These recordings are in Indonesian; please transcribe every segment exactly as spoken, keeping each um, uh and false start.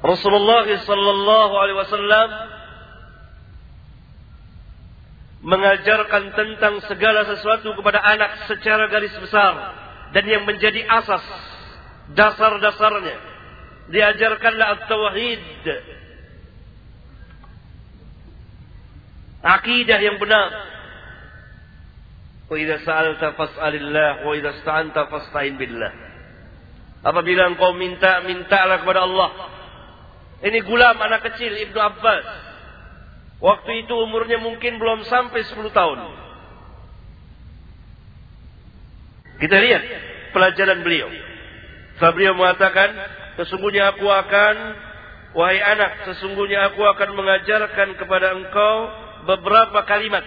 Rasulullah sallallahu alaihi wasallam mengajarkan tentang segala sesuatu kepada anak secara garis besar, dan yang menjadi asas dasar-dasarnya diajarkanlah at-tauhid, akidah yang benar. Wa idza sa'alta fas'alillah wa idza ista'anta fasta'in billah. Apabila engkau minta, mintalah kepada Allah. Ini gulam anak kecil Ibnu Abbas. Waktu itu umurnya mungkin belum sampai sepuluh tahun. Kita lihat pelajaran beliau. Setelah beliau mengatakan, sesungguhnya aku akan, wahai anak, sesungguhnya aku akan mengajarkan kepada engkau beberapa kalimat.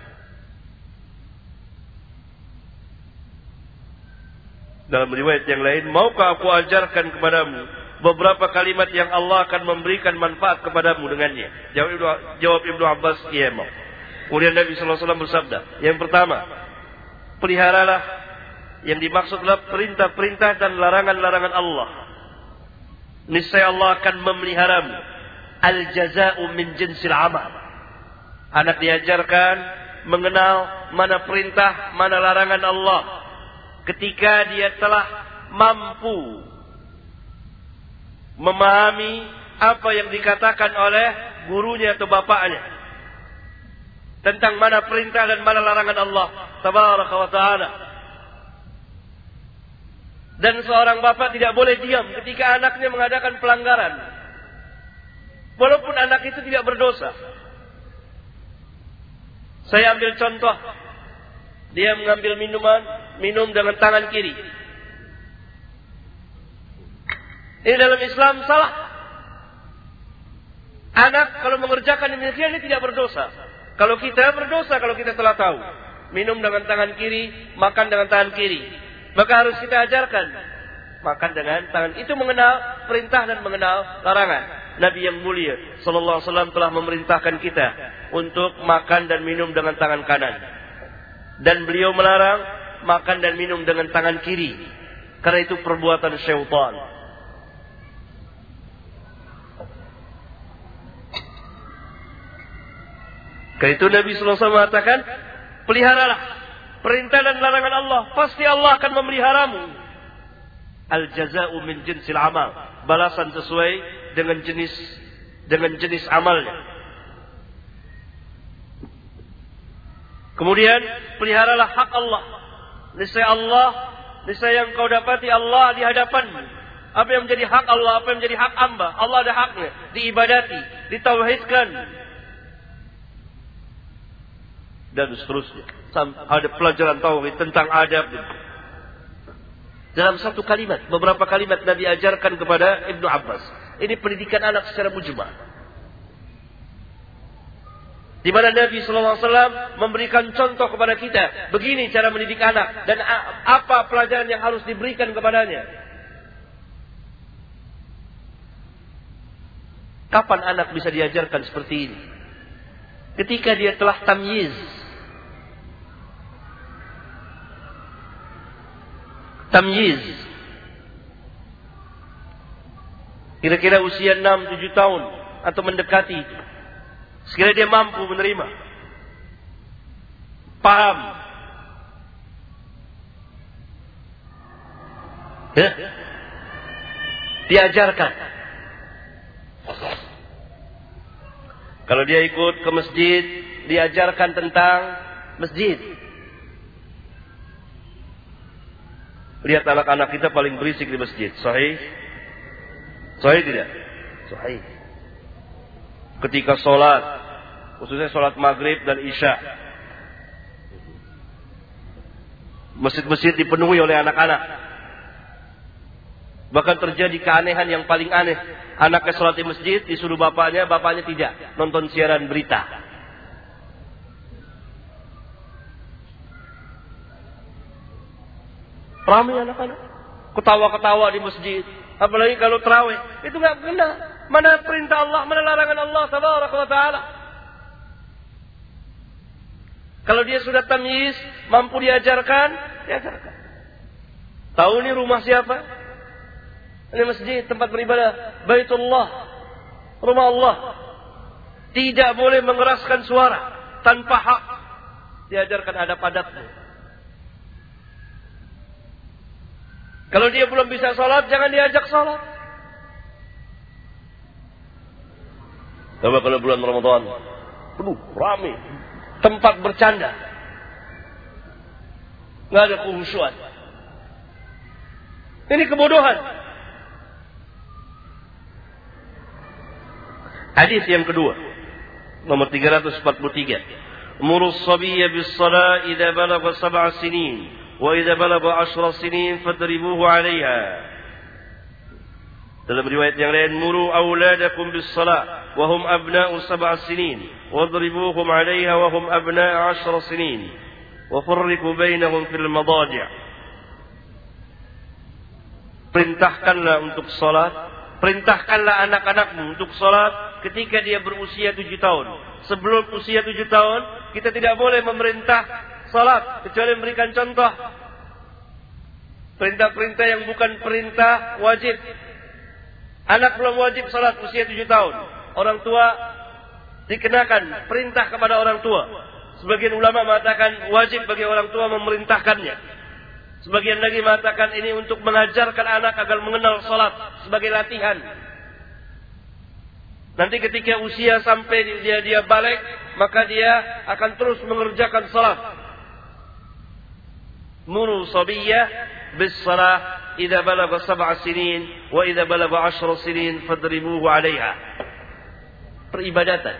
Dalam riwayat yang lain, maukah aku ajarkan kepadamu beberapa kalimat yang Allah akan memberikan manfaat kepadamu dengannya? Jawab Ibnu, jawab Ibnu Abbas, iya mau. Kemudian Nabi sallallahu alaihi wasallam bersabda, yang pertama, peliharalah, yang dimaksud adalah perintah-perintah dan larangan-larangan Allah. Niscaya Allah akan memeliharamu. Al-jaza'u min jinsil amal. Anak diajarkan mengenal mana perintah, mana larangan Allah. Ketika dia telah mampu memahami apa yang dikatakan oleh gurunya atau bapaknya tentang mana perintah dan mana larangan Allah tabaraka wa ta'ala. Dan seorang bapak tidak boleh diam ketika anaknya mengadakan pelanggaran, walaupun anak itu tidak berdosa. Saya ambil contoh, dia mengambil minuman, minum dengan tangan kiri. Ini dalam Islam salah. Anak kalau mengerjakan demikian ini tidak berdosa. Kalau kita berdosa kalau kita telah tahu. Minum dengan tangan kiri, makan dengan tangan kiri. Maka harus kita ajarkan makan dengan tangan. Itu mengenal perintah dan mengenal larangan. Nabi yang mulia sallallahu alaihi wasallam telah memerintahkan kita untuk makan dan minum dengan tangan kanan. Dan beliau melarang makan dan minum dengan tangan kiri. Karena itu perbuatan syaitan. Karena itu Nabi sallallahu alaihi wasallam mengatakan, peliharalah perintah dan larangan Allah, pasti Allah akan memeliharamu. Al-jaza'u min jinsil amal. Balasan sesuai dengan jenis dengan jenis amalnya. Kemudian peliharalah hak Allah. Niscaya Allah, niscaya yang kau dapati Allah di hadapan. Apa yang menjadi hak Allah, apa yang menjadi hak hamba, Allah ada haknya, diibadati, ditauhidkan, dan seterusnya. Ada pelajaran tauhid tentang adab. Dalam satu kalimat, beberapa kalimat Nabi ajarkan kepada Ibnu Abbas. Ini pendidikan anak secara mujmal. Di mana Nabi sallallahu alaihi wasallam memberikan contoh kepada kita, begini cara mendidik anak dan apa pelajaran yang harus diberikan kepadanya. Kapan anak bisa diajarkan seperti ini? Ketika dia telah tamyiz. Tamyiz. Kira-kira usia enam tujuh tahun atau mendekati itu. Sekiranya dia mampu menerima, paham, ya, diajarkan. Kalau dia ikut ke masjid, diajarkan tentang masjid. Lihat anak-anak kita paling berisik di masjid. Sahih? Sahih tidak? Sahih. Ketika sholat, khususnya sholat maghrib dan isya, masjid-masjid dipenuhi oleh anak-anak. Bahkan terjadi keanehan yang paling aneh. Anaknya sholat di masjid, disuruh bapaknya, bapaknya tidak. Nonton siaran berita. Ramai anak-anak. Ketawa-ketawa di masjid. Apalagi kalau tarawih. Itu gak kena. Mana perintah Allah, mana larangan Allah tabaraka wa ta'ala. Kalau dia sudah tamyiz, mampu diajarkan, diajarkan. Tahu ini rumah siapa? Ini masjid, tempat beribadah, Baitullah, rumah Allah. Tidak boleh mengeraskan suara tanpa hak. Diajarkan adab-adabnya. Kalau dia belum bisa sholat, jangan diajak sholat. Coba kalau bulan Ramadan, penuh, ramai, tempat bercanda, nggak ada khusyuan. Ini kebodohan. Hadis yang kedua, nomor tiga ratus empat puluh tiga. Murus sabiyya bis-shalah idza balagha sab'a sinin wa idza balagha ashra sinin fadribuhu 'alayha. Dalam riwayat yang lain, muru auladakum bis-shalah wa hum abna'u sab'a sinin wadribuhum 'alayha wa hum abna'u ashra sinin wa farriqu bainahum fil madadi'. Perintahkanlah untuk salat, perintahkanlah anak-anakmu untuk salat ketika dia berusia tujuh tahun. Sebelum usia tujuh tahun, kita tidak boleh memerintah salat kecuali memberikan contoh. Perintah-perintah yang bukan perintah wajib. Anak belum wajib salat usia tujuh tahun. Orang tua dikenakan perintah kepada orang tua. Sebagian ulama mengatakan wajib bagi orang tua memerintahkannya. Sebagian lagi mengatakan ini untuk mengajarkan anak agar mengenal salat sebagai latihan. Nanti ketika usia sampai dia dia balik, maka dia akan terus mengerjakan salat. Muru sabiyyah bis-salah idza balagha sab'a sinin wa idza balagha ashra sinin fadribuhu 'alayha. Peribadatan.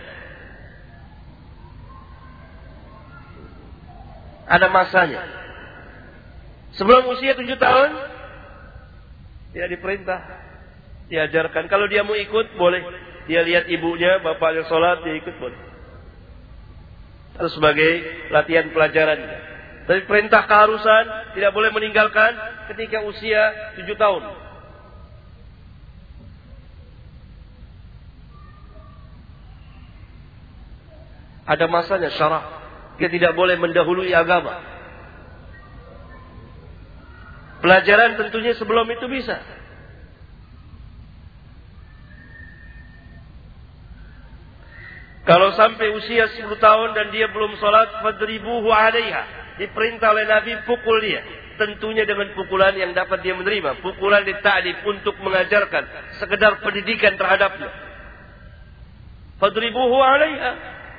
Ada masanya. Sebelum usia tujuh tahun tidak diperintah, diajarkan. Kalau dia mau ikut boleh. Dia lihat ibunya, bapaknya sholat, dia ikut boleh. Itu sebagai latihan pelajaran. Tapi perintah keharusan tidak boleh meninggalkan ketika usia tujuh tahun. Ada masanya syarak. Dia tidak boleh mendahului agama. Pelajaran tentunya sebelum itu bisa. Kalau sampai usia sepuluh tahun dan dia belum sholat, fadribuhu 'alayha. Diperintah oleh Nabi, pukul dia. Tentunya dengan pukulan yang dapat dia menerima. Pukulan dita'dib untuk mengajarkan. Sekedar pendidikan terhadapnya. Fadribuhu 'alayha.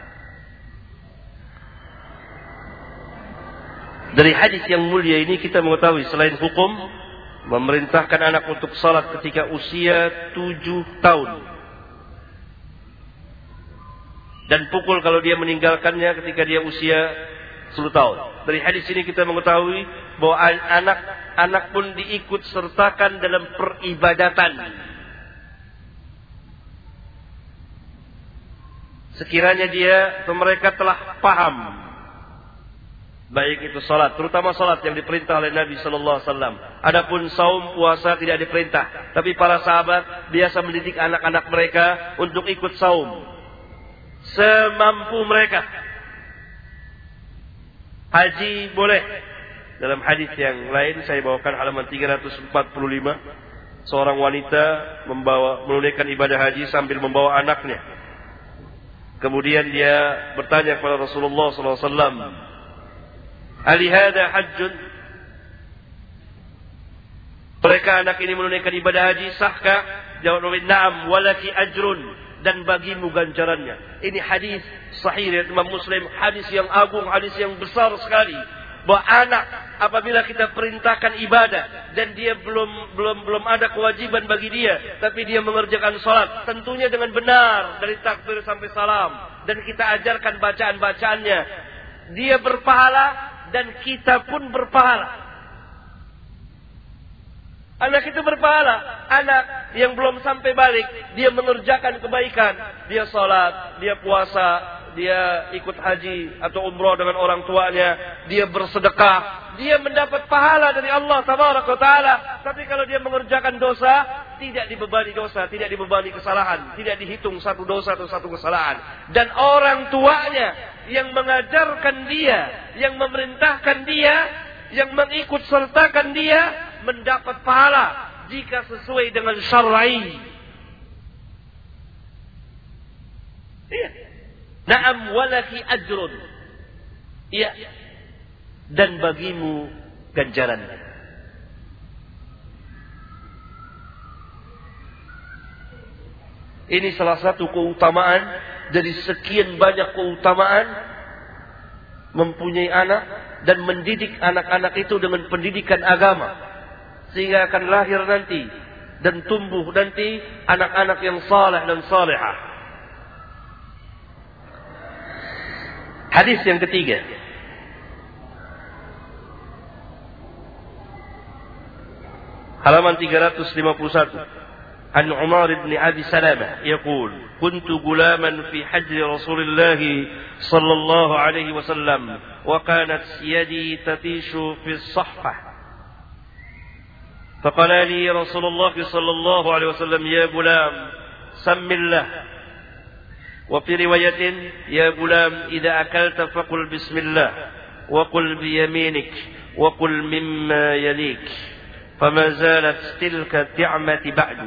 Dari hadis yang mulia ini kita mengetahui selain hukum memerintahkan anak untuk salat ketika usia tujuh tahun. Dan pukul kalau dia meninggalkannya ketika dia usia sepuluh tahun. Dari hadis ini kita mengetahui bahwa anak-anak pun diikut sertakan dalam peribadatan. Sekiranya dia atau mereka telah paham. Baik itu salat, terutama salat yang diperintah oleh Nabi sallallahu alaihi wasallam. Adapun saum, puasa tidak diperintah, tapi para sahabat biasa mendidik anak-anak mereka untuk ikut saum semampu mereka. Haji boleh. Dalam hadis yang lain saya bawakan halaman tiga ratus empat puluh lima, seorang wanita membawa menunaikan ibadah haji sambil membawa anaknya. Kemudian dia bertanya kepada Rasulullah sallallahu alaihi wasallam, "Ali hadza hajjun?" Mereka anak ini menunaikan ibadah haji, sahkah? Jawab Nabi, "Na'am, walaki ajrun." Dan bagimu ganjarannya. Ini hadis sahih dari Imam Muslim, hadis yang agung, hadis yang besar sekali. Bahwa anak apabila kita perintahkan ibadah dan dia belum belum belum ada kewajiban bagi dia, tapi dia mengerjakan salat, tentunya dengan benar dari takbir sampai salam, dan kita ajarkan bacaan-bacaannya, dia berpahala dan kita pun berpahala. Anak itu berpahala. Anak yang belum sampai balik, dia mengerjakan kebaikan. Dia sholat, dia puasa, dia ikut haji atau umrah dengan orang tuanya. Dia bersedekah. Dia mendapat pahala dari Allah Tabaraka wa Ta'ala. Tapi kalau dia mengerjakan dosa, tidak dibebani dosa, tidak dibebani kesalahan. Tidak dihitung satu dosa atau satu kesalahan. Dan orang tuanya yang mengajarkan dia, yang memerintahkan dia, yang mengikut sertakan dia, mendapat pahala jika sesuai dengan syar'i. Iya. Na'am walaki ajrun. Iya. Dan bagimu ganjarannya. Ini salah satu keutamaan dari sekian banyak keutamaan mempunyai anak dan mendidik anak-anak itu dengan pendidikan agama. Sehingga akan lahir nanti dan tumbuh nanti anak-anak yang saleh dan salihah. Hadis yang ketiga. Halaman tiga ratus lima puluh satu. عن عمار بن أبي سلمة يقول كنت غلاما في حجر رسول الله صلى الله عليه وسلم وكانت يدي تطيش في الصحفة فقال لي رسول الله صلى الله عليه وسلم يا غلام سم الله وفي رواية يا غلام إذا أكلت فقل بسم الله وقل بيمينك وقل مما يليك فما زالت تلك النعمة بعد.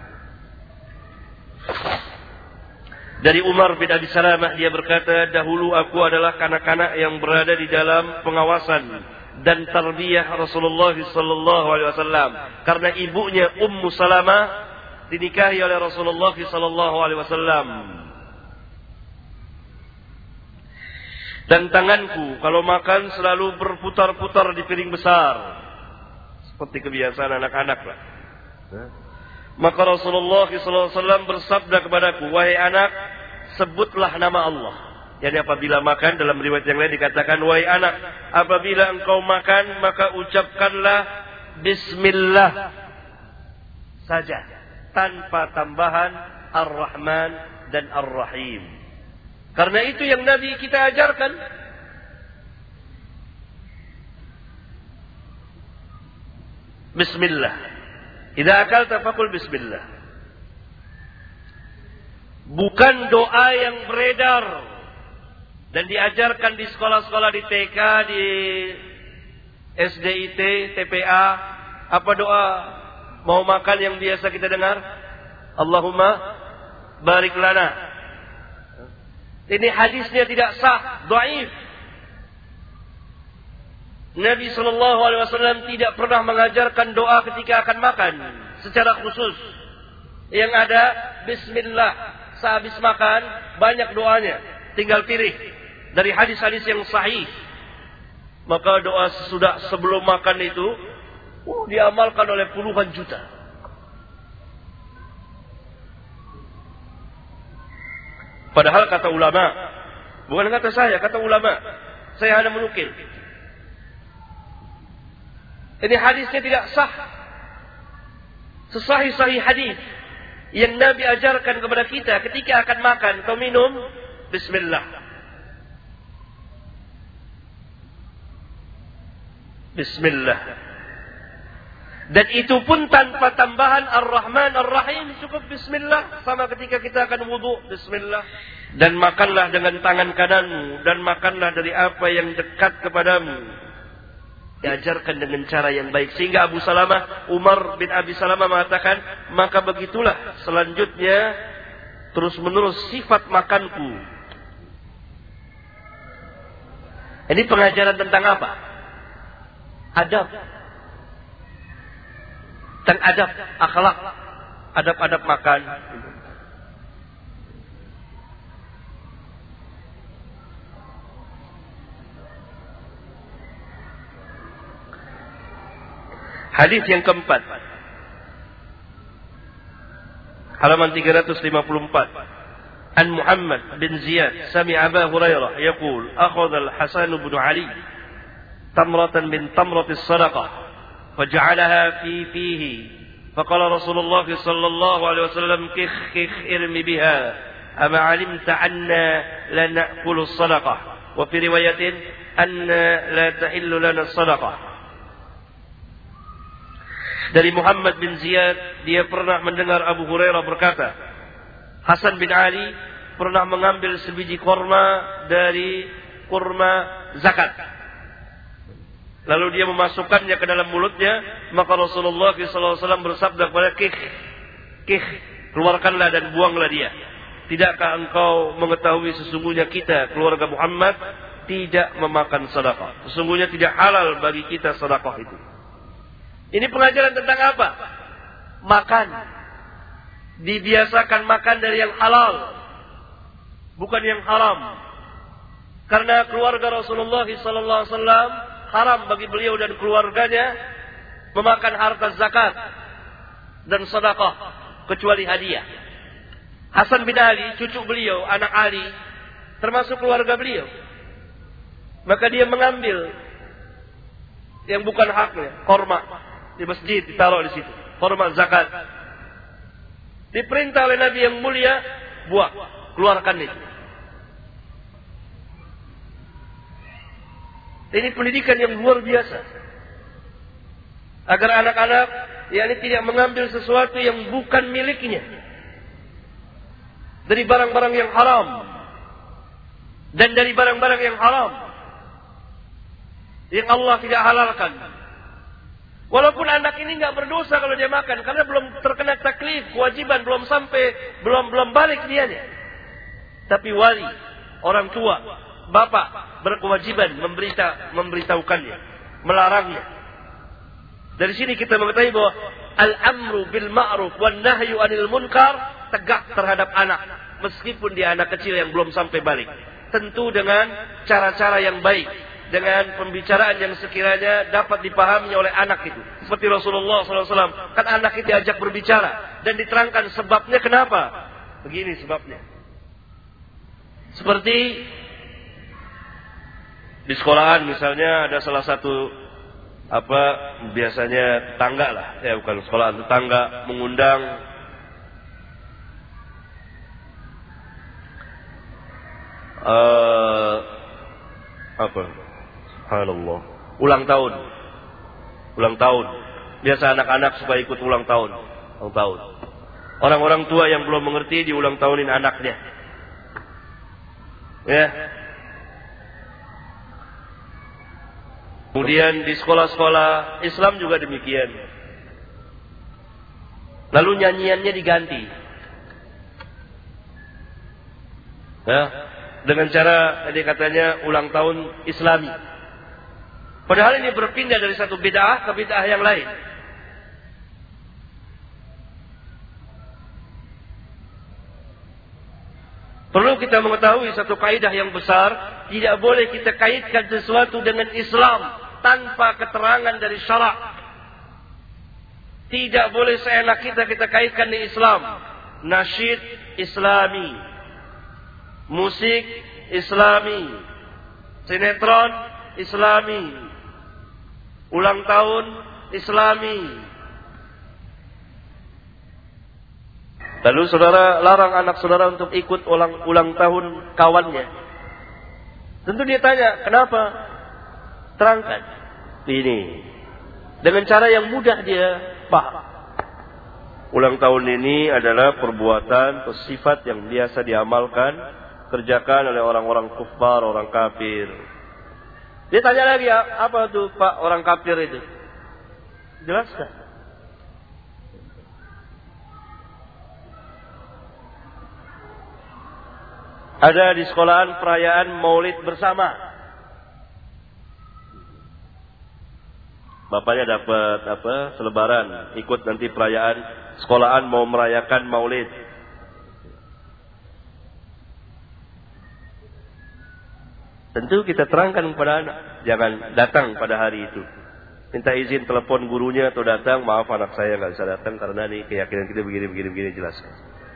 Dari Umar bin Abi Salamah, dia berkata, dahulu aku adalah kanak-kanak yang berada di dalam pengawasan dan tarbiyah Rasulullah sallallahu alaihi wasallam, karena ibunya Ummu Salamah dinikahi oleh Rasulullah sallallahu alaihi wasallam. Dan tanganku kalau makan selalu berputar-putar di piring besar, seperti kebiasaan anak-anak lah. Maka Rasulullah sallallahu alaihi wasallam bersabda kepadaku, wahai anak, sebutlah nama Allah. Jadi apabila makan, dalam riwayat yang lain dikatakan, wahai anak, apabila engkau makan, maka ucapkanlah Bismillah saja, tanpa tambahan Ar-Rahman dan Ar-Rahim. Karena itu yang Nabi kita ajarkan. Bismillah. Idza akalta faqul bismillah. Bukan doa yang beredar dan diajarkan di sekolah-sekolah, di T K, di S D I T, T P A. Apa doa mau makan yang biasa kita dengar? Allahumma barik lana. Ini hadisnya tidak sah, dhaif. Nabi sallallahu alaihi wasallam tidak pernah mengajarkan doa ketika akan makan secara khusus. Yang ada bismillah. Sehabis makan banyak doanya, tinggal pilih dari hadis-hadis yang sahih. Maka doa sesudah sebelum makan itu uh, diamalkan oleh puluhan juta. Padahal kata ulama, bukan kata saya, kata ulama, saya hanya menukil. Ini hadisnya tidak sah. Sesahih-sahih hadis yang Nabi ajarkan kepada kita ketika akan makan atau minum, Bismillah. Bismillah. Dan itu pun tanpa tambahan Ar-Rahman Ar-Rahim, cukup Bismillah. Sama ketika kita akan wudu, Bismillah. Dan makanlah dengan tangan kananmu, dan makanlah dari apa yang dekat kepadamu. Diajarkan dengan cara yang baik. Sehingga Abu Salamah, Umar bin Abi Salamah mengatakan, maka begitulah selanjutnya terus menerus sifat makanku. Ini pengajaran tentang apa? Adab. Dan adab, akhlak. Adab-adab makan. Hadis yang keempat, halaman tiga ratus lima puluh empat. An Muhammad bin Ziyad sami'a Abu Hurairah yaqul akhadha al-Hasan bin Ali tamratan min tamrati as-sadaqah faj'alaha fi fihi faqala Rasulullah sallallahu alaihi wasallam kikh kikh irmi biha ama 'alimta anna la na'kulu as-sadaqah wa fi riwayatin anna la tahillu lana as-sadaqah. Dari Muhammad bin Ziyad, dia pernah mendengar Abu Hurairah berkata, Hasan bin Ali pernah mengambil sebiji kurma dari kurma zakat. lalu dia memasukkannya ke dalam mulutnya, maka Rasulullah shallallahu alaihi wasallam bersabda kepada Kih, Kih, keluarkanlah dan buanglah dia. Tidakkah engkau mengetahui sesungguhnya kita, keluarga Muhammad, tidak memakan sedekah. Sesungguhnya tidak halal bagi kita sedekah itu. Ini pengajaran tentang apa? Makan. Dibiasakan makan dari yang halal, bukan yang haram. Karena keluarga Rasulullah sallallahu alaihi wasallam haram bagi beliau dan keluarganya memakan harta zakat dan sedekah kecuali hadiah. Hasan bin Ali, cucu beliau, anak Ali, termasuk keluarga beliau. Maka dia mengambil yang bukan haknya, korma di masjid ditaruh di situ, korma zakat. Diperintah oleh Nabi yang mulia, buang, keluarkan itu. Ini pendidikan yang luar biasa. Agar anak-anak yakni tidak mengambil sesuatu yang bukan miliknya. Dari barang-barang yang haram. Dan dari barang-barang yang haram. Yang Allah tidak halalkan. Walaupun anak ini nggak berdosa kalau dia makan, karena belum terkena taklif, kewajiban belum sampai, belum belum balik dianya. Tapi wali, orang tua, bapak berkewajiban memberita, memberitahukannya, melarangnya. Dari sini kita mengetahui bahwa al-amru bil ma'ruf wan nahyu 'anil munkar tegak terhadap anak, meskipun dia anak kecil yang belum sampai balik. Tentu dengan cara-cara yang baik, dengan pembicaraan yang sekiranya dapat dipahami oleh anak itu. Seperti Rasulullah shallallahu alaihi wasallam, kan anak itu diajak berbicara dan diterangkan sebabnya kenapa. Begini sebabnya. Seperti di sekolahan misalnya ada salah satu apa biasanya tetangga lah, ya bukan sekolahan, tetangga mengundang uh, apa? Subhanallah. Ulang tahun. Ulang tahun. Biasa anak-anak supaya ikut ulang tahun. Ulang tahun. Orang-orang tua yang belum mengerti diulang tahunin anaknya. Ya. Kemudian di sekolah-sekolah Islam juga demikian. Lalu nyanyiannya diganti. Ya. Dengan cara tadi katanya ulang tahun Islami. Padahal ini berpindah dari satu bid'ah ke bid'ah yang lain. Perlu kita mengetahui satu kaidah yang besar, tidak boleh kita kaitkan sesuatu dengan Islam tanpa keterangan dari syarak. Tidak boleh seenak kita kita kaitkan dengan Islam. Nasyid Islami, musik Islami, sinetron Islami, ulang tahun Islami. Lalu saudara larang anak saudara untuk ikut ulang, ulang tahun kawannya. Tentu dia tanya, kenapa? Terangkan. Ini. Dengan cara yang mudah dia paham. Ulang tahun ini adalah perbuatan atau sifat yang biasa diamalkan, kerjakan oleh orang-orang kufar, orang kafir. Dia tanya lagi, apa itu Pak orang kafir itu? Jelaskan. Ada di sekolahan perayaan Maulid bersama. Bapaknya dapat apa? Selebaran, ikut nanti perayaan sekolahan mau merayakan Maulid. Tentu kita terangkan kepada anak, jangan datang pada hari itu. Minta izin telepon gurunya atau datang, maaf anak saya nggak bisa datang karena nih keyakinan kita begini begini begini, jelaskan.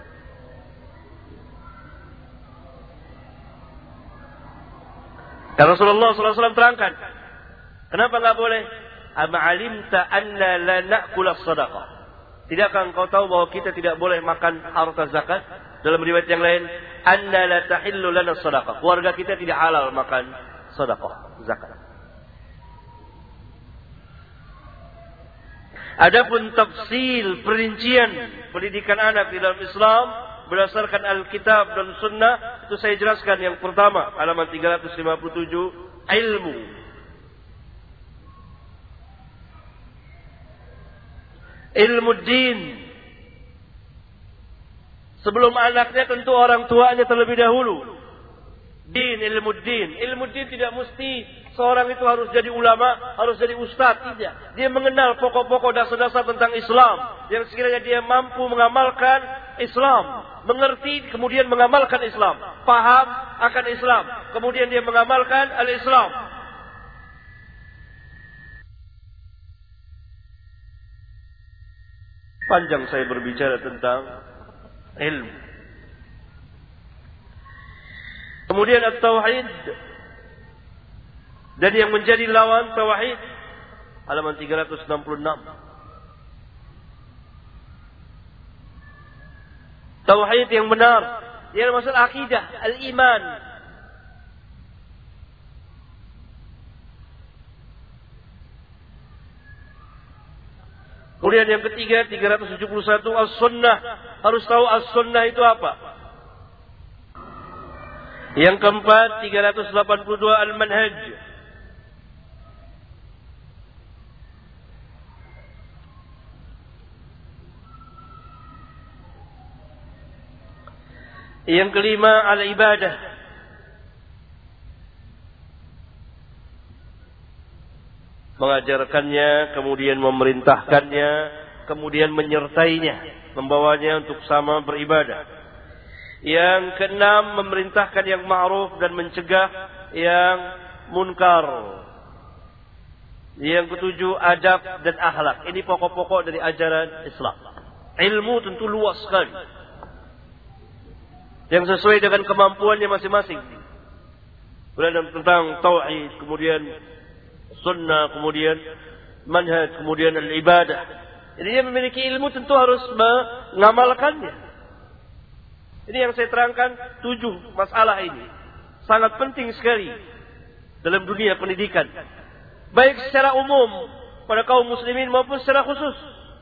Dan Rasulullah shallallahu alaihi wasallam terangkan, kenapa nggak boleh? Ama alimta anna la na'kula sadaqah. Tidakkah engkau tahu bahwa kita tidak boleh makan harta zakat? Dalam riwayat yang lain, anna la tahillu lana sadaqah. Keluarga kita tidak halal makan sedekah, zakat. Adapun tafsil, perincian pendidikan anak di dalam Islam berdasarkan Alkitab dan Sunnah, itu saya jelaskan. Yang pertama, halaman tiga ratus lima puluh tujuh, ilmu. ilmu din. Sebelum anaknya tentu orang tuanya terlebih dahulu. Din, ilmu din. Ilmu din tidak mesti seorang itu harus jadi ulama, harus jadi ustaz. Tidak. Dia mengenal pokok-pokok dasar-dasar tentang Islam. Yang sekiranya dia mampu mengamalkan Islam. Mengerti, kemudian mengamalkan Islam. Paham akan Islam. Kemudian dia mengamalkan al-Islam. Panjang saya berbicara tentang ilmu. Kemudian at-tauhid. Dan yang menjadi lawan tauhid. Halaman tiga ratus enam puluh enam. Tauhid yang benar. Yang maksud akidah. Al-iman. Kemudian yang ketiga, tiga ratus tujuh puluh satu, as-sunnah. Harus tahu as-sunnah itu apa. Yang keempat, tiga ratus delapan puluh dua, al-manhaj. Yang kelima, al-ibadah. Mengajarkannya, kemudian memerintahkannya, kemudian menyertainya, membawanya untuk sama beribadah. Yang keenam, memerintahkan yang ma'ruf dan mencegah yang munkar. Yang ketujuh, adab dan akhlak. Ini pokok-pokok dari ajaran Islam. Ilmu tentu luas sekali, yang sesuai dengan kemampuannya masing-masing. Kemudian tentang tauhid, kemudian sunnah, kemudian manhaj, kemudian al-ibadah. Jadi dia memiliki ilmu tentu harus mengamalkannya. Ini yang saya terangkan, tujuh masalah ini. Sangat penting sekali dalam dunia pendidikan. Baik secara umum pada kaum muslimin maupun secara khusus.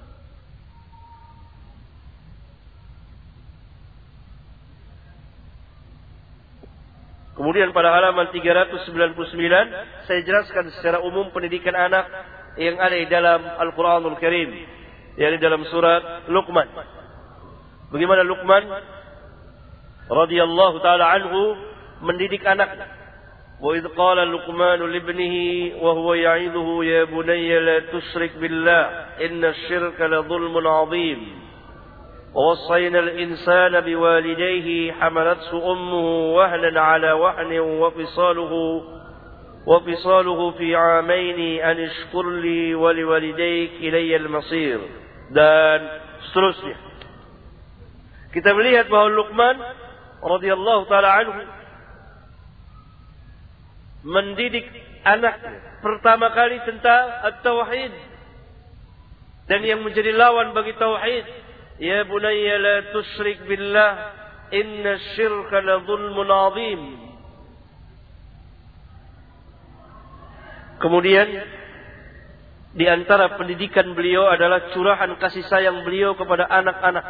Kemudian pada halaman tiga ratus sembilan puluh sembilan saya jelaskan secara umum pendidikan anak yang ada di dalam Al-Quranul Karim, yakni dalam surat Luqman. Bagaimana Luqman radhiyallahu taala anhu mendidik anaknya. Wa idh qala Luqmanu libnihi wa huwa ya'idhuhu ya bunayya la tusyrik billah inna asy-syirka la dhulmun 'adzim. ووصينا الإنسان بوالديه حملته أمه وهنا على وهن وفصاله وفصاله في عامين أن اشكر لي ولوالديك إلي المصير. Dan seterusnya. Kita melihat bahawa Luqman radhiyallahu taala anhu mendidik anaknya pertama kali tentang at-tauhid dan yang menjadi lawan bagi tauhid. Ya bunayya la tusyrik billah inna syirka la dhulmun 'adzim. Kemudian di antara pendidikan beliau adalah curahan kasih sayang beliau kepada anak-anak.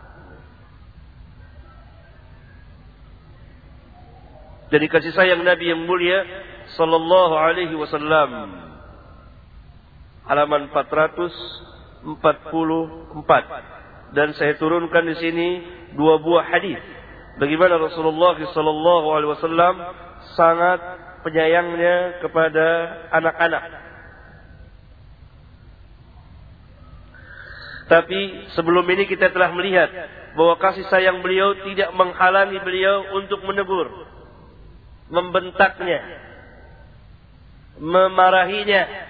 Dari kasih sayang Nabi yang mulia sallallahu alaihi wasallam. Halaman empat ratus empat puluh empat. Dan saya turunkan di sini dua buah hadis. Bagaimana Rasulullah sallallahu alaihi wasallam sangat penyayangnya kepada anak-anak. Tapi sebelum ini kita telah melihat bahwa kasih sayang beliau tidak menghalangi beliau untuk menegur, membentaknya, memarahinya.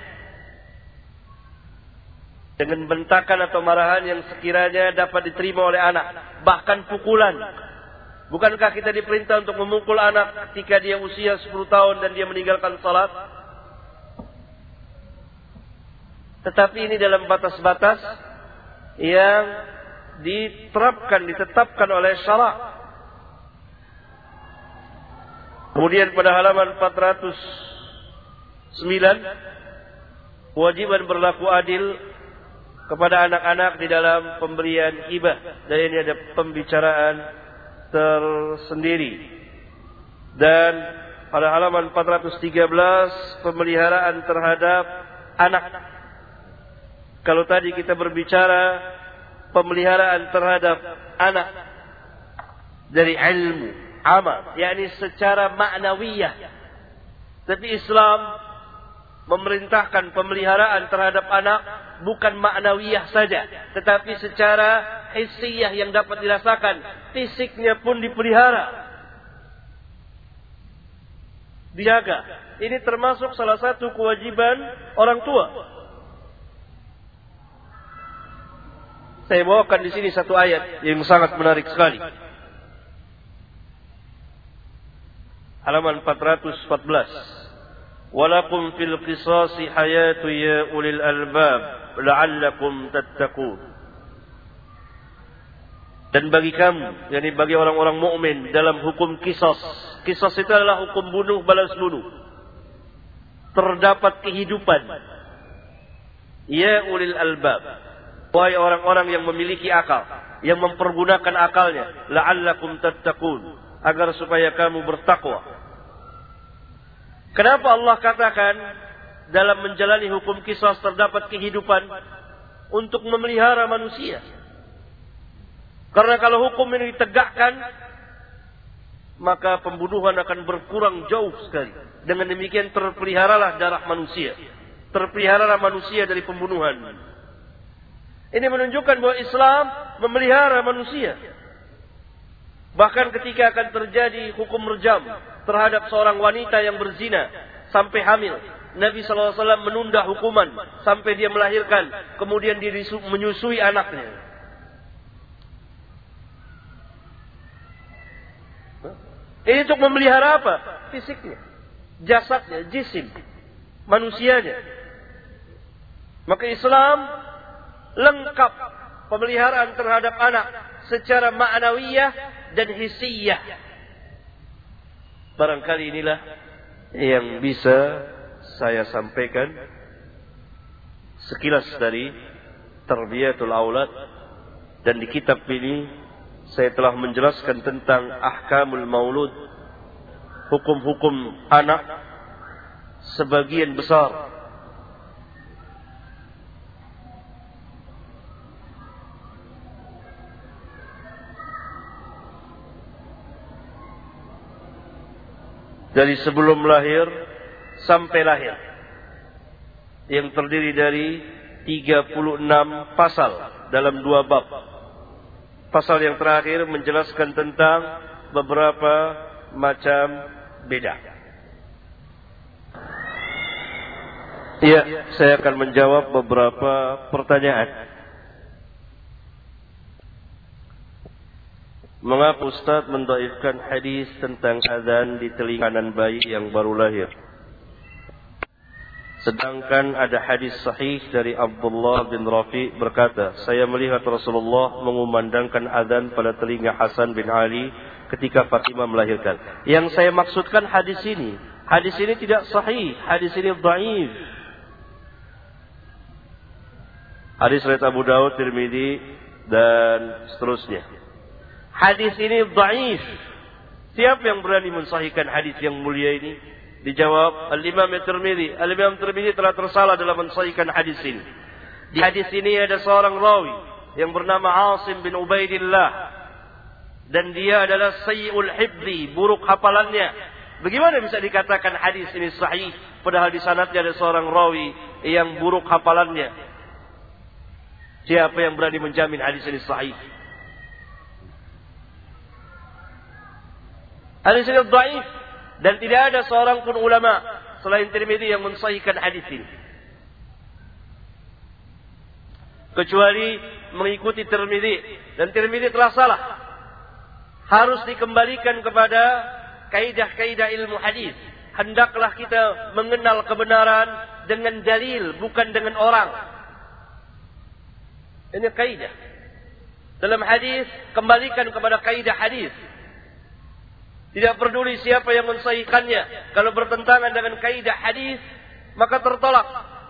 Dengan bentakan atau marahan yang sekiranya dapat diterima oleh anak. Bahkan pukulan. Bukankah kita diperintah untuk memukul anak ketika dia usia sepuluh tahun dan dia meninggalkan salat? Tetapi ini dalam batas-batas yang diterapkan, ditetapkan oleh syarak. Kemudian pada halaman empat ratus sembilan, kewajiban berlaku adil kepada anak-anak di dalam pemberian hibah. Dan ini ada pembicaraan tersendiri. Dan pada halaman empat ratus tiga belas, pemeliharaan terhadap anak. Kalau tadi kita berbicara pemeliharaan terhadap anak dari ilmu, amal, yakni secara maknawiyah. Tapi Islam memerintahkan pemeliharaan terhadap anak bukan maknawiyah saja, tetapi secara hissiyah yang dapat dirasakan. Fisiknya pun dipelihara, dijaga. Ini termasuk salah satu kewajiban orang tua. Saya bawakan di sini satu ayat yang sangat menarik sekali. Halaman empat ratus empat belas. Walakum fil qisasi hayatu ya ulil albab la'allakum tattaqun. Dan bagi kamu, yakni bagi orang-orang mukmin dalam hukum qisas. Qisas itu adalah hukum bunuh balas bunuh. Terdapat kehidupan. Ya ulil albab. Wahai orang-orang yang memiliki akal, yang mempergunakan akalnya, la'allakum tattaqun, agar supaya kamu bertakwa. Kenapa Allah katakan dalam menjalani hukum qisas terdapat kehidupan untuk memelihara manusia? Karena kalau hukum ini ditegakkan, maka pembunuhan akan berkurang jauh sekali. Dengan demikian terpeliharalah darah manusia, terpeliharalah manusia dari pembunuhan. Ini menunjukkan bahwa Islam memelihara manusia. Bahkan ketika akan terjadi hukum rejam terhadap seorang wanita yang berzina sampai hamil, Nabi sallallahu alaihi wasallam menunda hukuman sampai dia melahirkan, kemudian dia menyusui anaknya. Ini untuk memelihara apa? Fisiknya, jasadnya, jisim, manusianya. Maka Islam lengkap pemeliharaan terhadap anak secara ma'nawiyah dan hissiyah. Barangkali inilah yang bisa saya sampaikan sekilas dari Tarbiyatul Aulad. Dan di kitab ini saya telah menjelaskan tentang ahkamul maulud, hukum-hukum anak sebagian besar. Dari sebelum lahir sampai lahir, yang terdiri dari tiga puluh enam pasal dalam dua bab. Pasal yang terakhir menjelaskan tentang beberapa macam beda. Ya, saya akan menjawab beberapa pertanyaan. Mengapa Ustaz mendhaifkan hadis tentang azan di telinga kanan bayi yang baru lahir? Sedangkan ada hadis sahih dari Abdullah bin Rafi berkata, saya melihat Rasulullah mengumandangkan azan pada telinga Hasan bin Ali ketika Fatimah melahirkan. Yang saya maksudkan hadis ini, hadis ini tidak sahih, hadis ini dhaif. Hadis riwayat Abu Daud, Tirmidzi dan seterusnya. Hadis ini dhaif. Siapa yang berani mensahihkan hadis yang mulia ini? Dijawab Al-Imam Tirmidzi. Al-Imam Tirmidzi telah tersalah dalam mensahihkan hadis ini. Di hadis ini ada seorang rawi yang bernama Asim bin Ubaidillah, dan dia adalah sayyi'ul hifzi, buruk hafalannya. Bagaimana bisa dikatakan hadis ini sahih padahal di sanadnya ada seorang rawi yang buruk hafalannya? Siapa yang berani menjamin hadis ini sahih? Hadis ini dhaif, dan tidak ada seorang pun ulama selain Tirmidzi yang mensahihkan hadis ini, kecuali mengikuti Tirmidzi, dan Tirmidzi telah salah. Harus dikembalikan kepada kaidah-kaidah ilmu hadis. Hendaklah kita mengenal kebenaran dengan dalil, bukan dengan orang. Ini kaidah dalam hadis. Kembalikan kepada kaidah hadis. Tidak peduli siapa yang mensahihkannya. Kalau bertentangan dengan kaidah hadis, maka tertolak.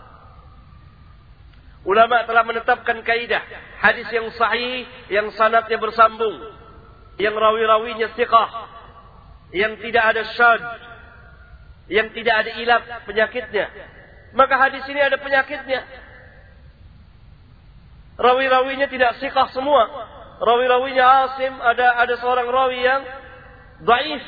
Ulama telah menetapkan kaidah hadis yang sahih, yang sanadnya bersambung, yang rawi-rawinya thiqah, yang tidak ada syadz, yang tidak ada ilat penyakitnya. Maka hadis ini ada penyakitnya. Rawi-rawinya tidak siqah semua. Rawi-rawinya Asim, ada ada seorang rawi yang dhaif.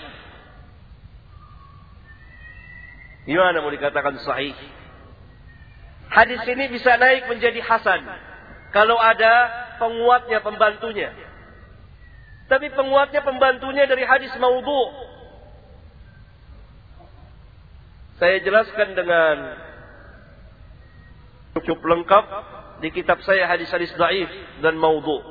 Gimana mau dikatakan sahih? Hadis ini bisa naik menjadi hasan kalau ada penguatnya, pembantunya. Tapi penguatnya, pembantunya dari hadis maudhu'. Saya jelaskan dengan cukup lengkap di kitab saya hadis-hadis dhaif dan maudhu'.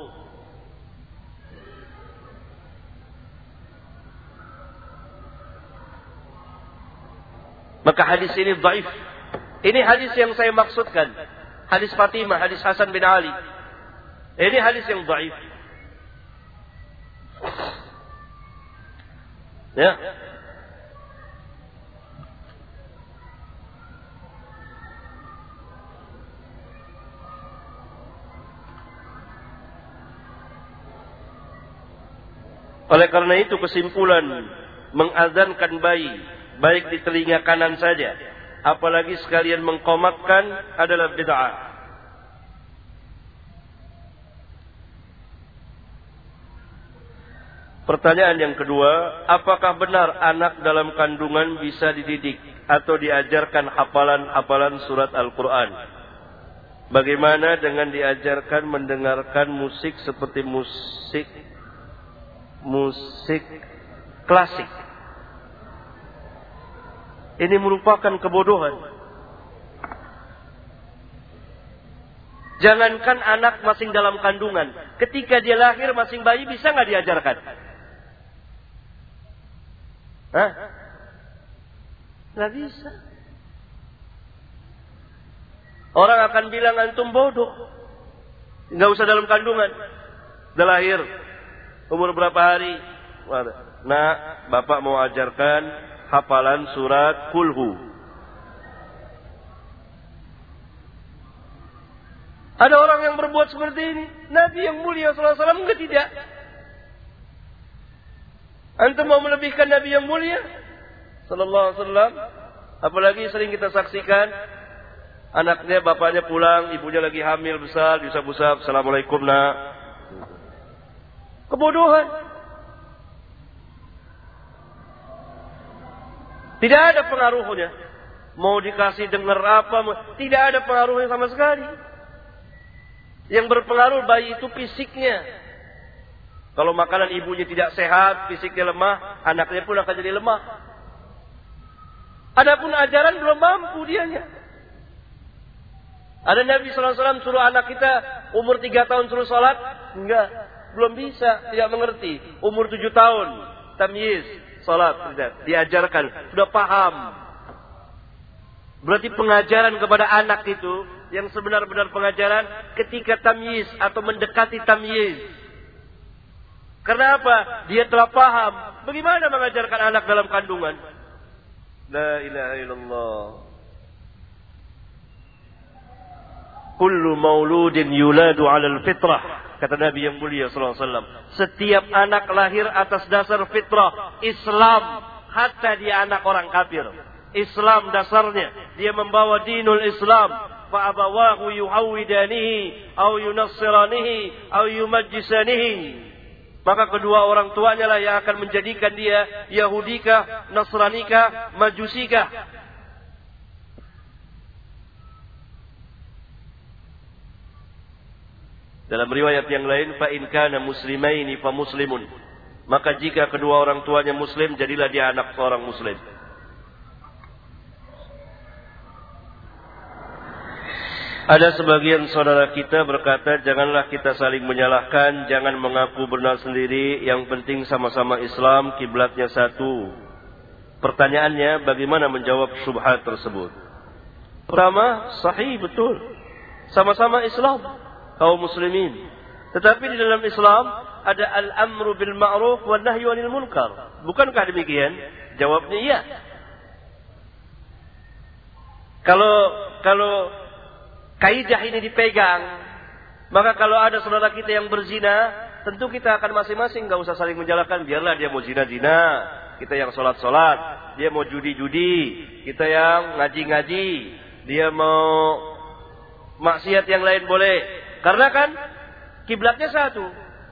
Maka hadis ini dhaif. Ini hadis yang saya maksudkan. Hadis Fatimah, hadis Hasan bin Ali. Ini hadis yang dhaif. Ya. Oleh karena itu kesimpulan mengazankan bayi baik di telinga kanan saja, apalagi sekalian mengqomatkan adalah bid'ah. Pertanyaan yang kedua, apakah benar anak dalam kandungan bisa dididik atau diajarkan hafalan-hafalan surat Al-Quran? Bagaimana dengan diajarkan mendengarkan musik seperti musik musik klasik? Ini merupakan kebodohan. Jangankan anak masing dalam kandungan, ketika dia lahir masing bayi bisa nggak diajarkan? Hah? Nggak bisa. Orang akan bilang antum bodoh. Nggak usah dalam kandungan. Udah lahir. Umur berapa hari? Nah, bapak mau ajarkan hafalan surat Kulhu. Ada orang yang berbuat seperti ini. Nabi yang mulia sallallahu alaihi wasallam enggak, tidak. Antum mau melebihkan Nabi yang mulia sallallahu alaihi wasallam? Apalagi sering kita saksikan anaknya, bapaknya pulang, ibunya lagi hamil besar, diusap-usap, assalamualaikum nak. Kebodohan. Tidak ada pengaruhnya. Mau dikasih dengar apa, tidak ada pengaruhnya sama sekali. Yang berpengaruh bayi itu fisiknya. Kalau makanan ibunya tidak sehat, fisiknya lemah, anaknya pun akan jadi lemah. Adapun ajaran belum mampu dianya. Ada Nabi sallallahu alaihi wasallam suruh anak kita umur tiga tahun suruh salat? Enggak. Belum bisa, tidak mengerti. Umur tujuh tahun, tamyiz, salat, tidak. Diajarkan, sudah paham. Berarti pengajaran kepada anak itu, yang sebenar-benar pengajaran, ketika tamyiz atau mendekati tamyiz. Karena apa? Dia telah paham. Bagaimana mengajarkan anak dalam kandungan? La ilaha illallah. Kullu mauludin yuladu alal fitrah. Kata Nabi yang mulia sallallahu alaihi wasallam, setiap anak lahir atas dasar fitrah Islam, hatta dia anak orang kafir. Islam dasarnya, dia membawa dinul Islam. Fa abawahu yuhawidanihi au yunassiranihi au yumajjisanihi. Maka kedua orang tuanya lah yang akan menjadikan dia Yahudikah, Nasranikah, Majusikah. Dalam riwayat yang lain, fa in kana muslimaini fa muslimun. Maka jika kedua orang tuanya muslim, jadilah dia anak seorang muslim. Ada sebagian saudara kita berkata, janganlah kita saling menyalahkan, jangan mengaku benar sendiri, yang penting sama-sama Islam, kiblatnya satu. Pertanyaannya, bagaimana menjawab syubhat tersebut? Pertama, sahih, betul. Sama-sama Islam, kaum muslimin. Tetapi di dalam Islam ada al-amru bil ma'ruf wa nahyu 'anil munkar. Bukankah demikian? Jawabnya iya. Kalau kalau kaidah ini dipegang, maka kalau ada saudara kita yang berzina, tentu kita akan masing-masing enggak usah saling menyalahkan. Biarlah dia mau zina-zina, kita yang salat-salat. Dia mau judi-judi, kita yang ngaji-ngaji. Dia mau maksiat yang lain boleh. Karena kan kiblatnya satu.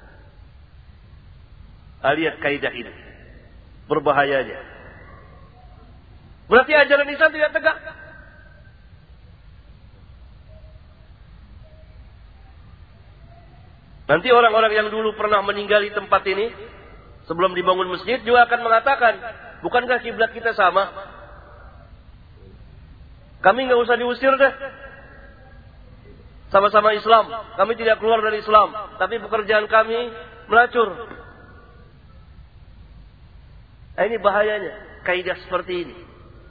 Ah, lihat kaidah ini. Berbahayanya. Berarti ajaran Islam tidak tegak. Nanti orang-orang yang dulu pernah meninggali tempat ini sebelum dibangun masjid juga akan mengatakan, bukankah kiblat kita sama? Kami nggak usah diusir deh. Sama-sama Islam. Kami tidak keluar dari Islam. Tapi pekerjaan kami melacur. Nah, ini bahayanya. Kaidah seperti ini.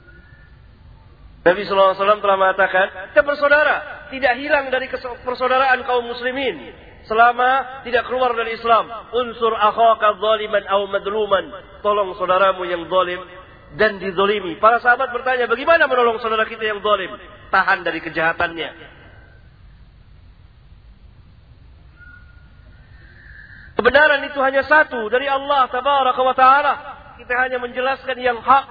Nabi sallallahu alaihi wasallam telah mengatakan, kita bersaudara. Tidak hilang dari persaudaraan kaum muslimin. Selama tidak keluar dari Islam. Unsur akhaka zaliman aw madluman. Tolong saudaramu yang zalim dan dizalimi. Para sahabat bertanya, bagaimana menolong saudara kita yang zalim? Tahan dari kejahatannya. Kebenaran itu hanya satu dari Allah tabaraka wa ta'ala. Kita hanya menjelaskan yang hak.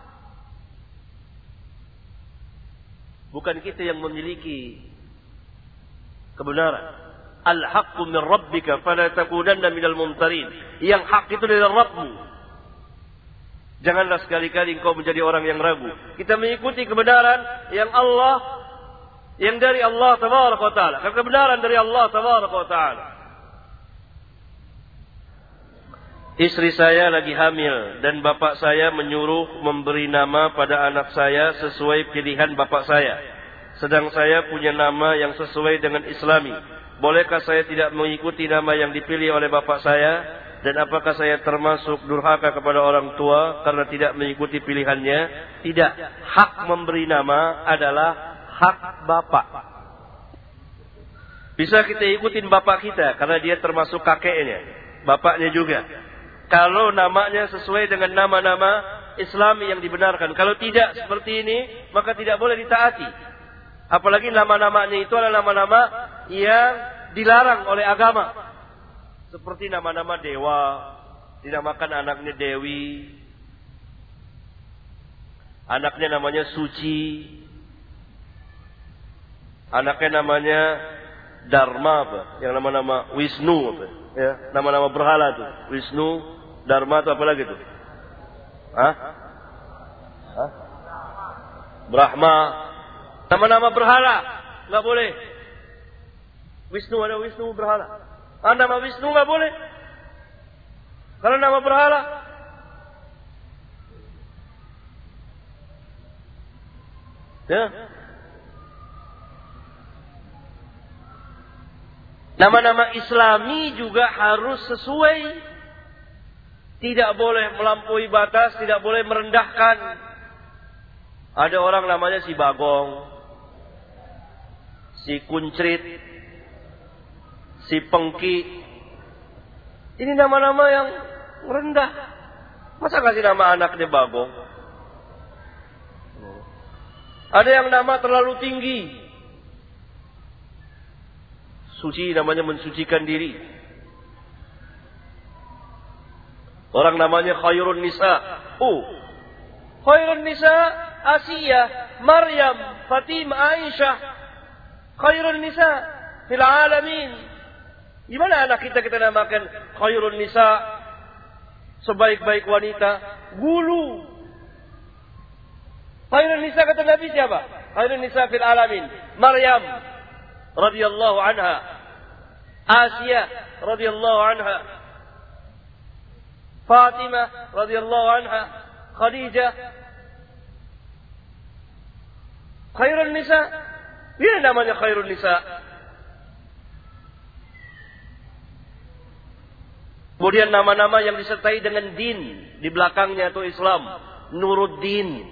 Bukan kita yang memiliki kebenaran. Al-haqqu min rabbika fala takunanna minal mumtarin. Yang hak itu dari Rabbmu. Janganlah sekali-kali engkau menjadi orang yang ragu. Kita mengikuti kebenaran yang Allah, yang dari Allah tabaraka wa ta'ala. Kebenaran dari Allah tabaraka wa ta'ala. Istri saya lagi hamil dan bapak saya menyuruh memberi nama pada anak saya sesuai pilihan bapak saya. Sedang saya punya nama yang sesuai dengan Islami. Bolehkah saya tidak mengikuti nama yang dipilih oleh bapak saya? Dan apakah saya termasuk durhaka kepada orang tua karena tidak mengikuti pilihannya? Tidak. Hak memberi nama adalah hak bapak. Bisa kita ikutin bapak kita karena dia termasuk kakeknya, bapaknya juga. Kalau namanya sesuai dengan nama-nama Islami yang dibenarkan. Kalau tidak seperti ini, maka tidak boleh ditaati. Apalagi nama-namanya itu adalah nama-nama yang dilarang oleh agama. Seperti nama-nama dewa, dinamakan anaknya Dewi. Anaknya namanya Suci. Anaknya namanya Dharma apa? Yang nama-nama Wisnu apa? Ya, nama-nama berhala tuh. Wisnu, Dharma atau apa lagi tuh? Hah? Hah? Brahma. Nama-nama berhala nggak boleh. Wisnu ada Wisnu berhala. Ah, nama Wisnu nggak boleh. Kalau nama berhala. Ya. Nama-nama Islami juga harus sesuai. Tidak boleh melampaui batas, tidak boleh merendahkan. Ada orang namanya si Bagong, si Kuncrit, si Pengki. Ini nama-nama yang rendah. Masa kasih nama anaknya Bagong? Ada yang nama terlalu tinggi. Suci namanya mensucikan diri. Orang namanya Khairun Nisa. Oh, Khairun Nisa, Asia, Maryam, Fatimah, Aisyah. Khairun Nisa fil alamin. Gimana anak kita kita namakan Khairun Nisa, sebaik-baik wanita? Gulu. Khairun Nisa kata Nabi siapa? Khairun Nisa fil alamin. Maryam radhiyallahu anha, Asia radhiyallahu anha, Fatimah radhiyallahu anha, Khadijah. Khairun Nisa. Ini namanya Khairun Nisa. Kemudian nama-nama yang disertai dengan din di belakangnya itu Islam. Nuruddin.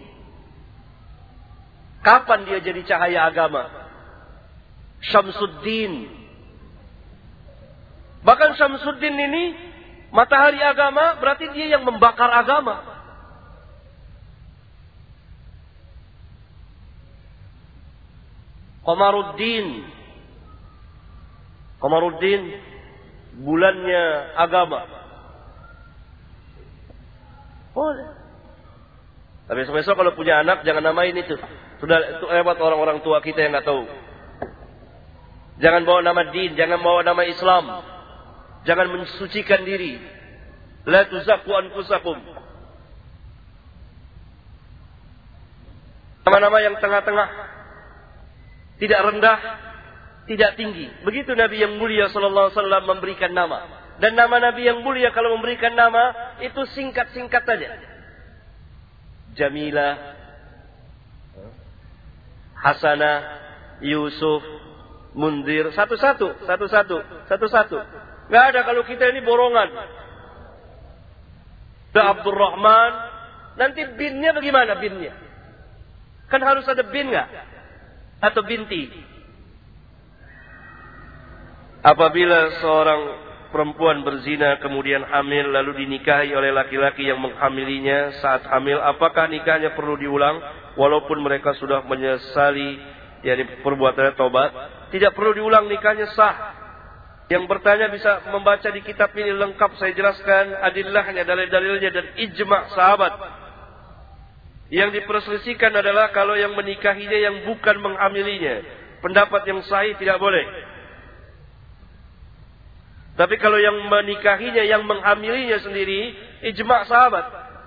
Kapan dia jadi cahaya agama? Syamsuddin. Bahkan Syamsuddin ini matahari agama, berarti dia yang membakar agama. Qamaruddin. Qamaruddin bulannya agama. Boleh. Tapi besok-besok kalau punya anak jangan namain itu. Sudah itu lewat orang-orang tua kita yang nggak tahu. Jangan bawa nama din, jangan bawa nama Islam. Jangan mensucikan diri. La tuzakku anfusakum. Nama-nama yang tengah-tengah. Tidak rendah, tidak tinggi. Begitu Nabi yang mulia sallallahu alaihi wasallam memberikan nama. Dan nama Nabi yang mulia kalau memberikan nama itu singkat-singkat saja. Jamilah, Hasanah, Yusuf, Mundir, satu-satu, satu-satu, satu-satu. Enggak ada kalau kita ini borongan. Da Abdurrahman, nanti binnya bagaimana binnya? Kan harus ada bin enggak? Atau binti. Apabila seorang perempuan berzina kemudian hamil lalu dinikahi oleh laki-laki yang menghamilinya saat hamil, apakah nikahnya perlu diulang walaupun mereka sudah menyesali yakni perbuatannya taubat? Tidak perlu diulang, nikahnya sah. Yang bertanya bisa membaca di kitab ini lengkap saya jelaskan adillahnya, dalil-dalilnya dan ijma' sahabat. Yang diperselisihkan adalah kalau yang menikahinya yang bukan menghamilinya. Pendapat yang sahih tidak boleh. Tapi kalau yang menikahinya yang menghamilinya sendiri, ijma' sahabat.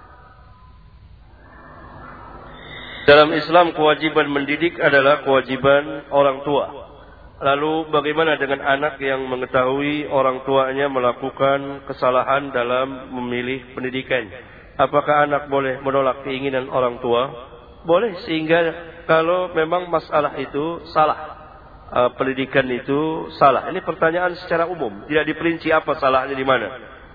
Dalam Islam kewajiban mendidik adalah kewajiban orang tua. Lalu bagaimana dengan anak yang mengetahui orang tuanya melakukan kesalahan dalam memilih pendidikan? Apakah anak boleh menolak keinginan orang tua? Boleh, sehingga kalau memang masalah itu salah, uh, pendidikan itu salah. Ini pertanyaan secara umum, tidak diperinci apa salahnya di mana.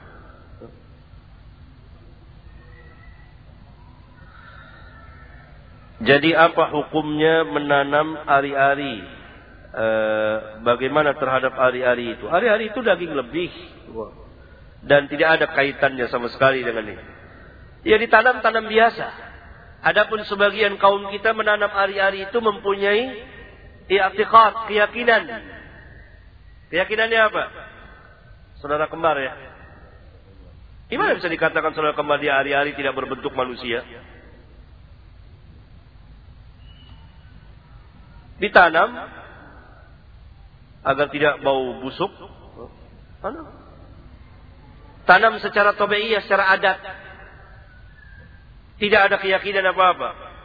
Jadi apa hukumnya menanam ari-ari? E, bagaimana terhadap ari-ari itu? Ari-ari itu daging lebih dan tidak ada kaitannya sama sekali dengan ini. Ya ditanam-tanam biasa. Adapun sebagian kaum kita menanam ari-ari itu mempunyai i'tiqad, keyakinan. Keyakinannya apa? Saudara kembar ya. Gimana bisa dikatakan saudara kembar dia ari-ari tidak berbentuk manusia? Ditanam agar tidak bau busuk. Tanam secara tabiiyah, secara adat. Tidak ada keyakinan apa-apa.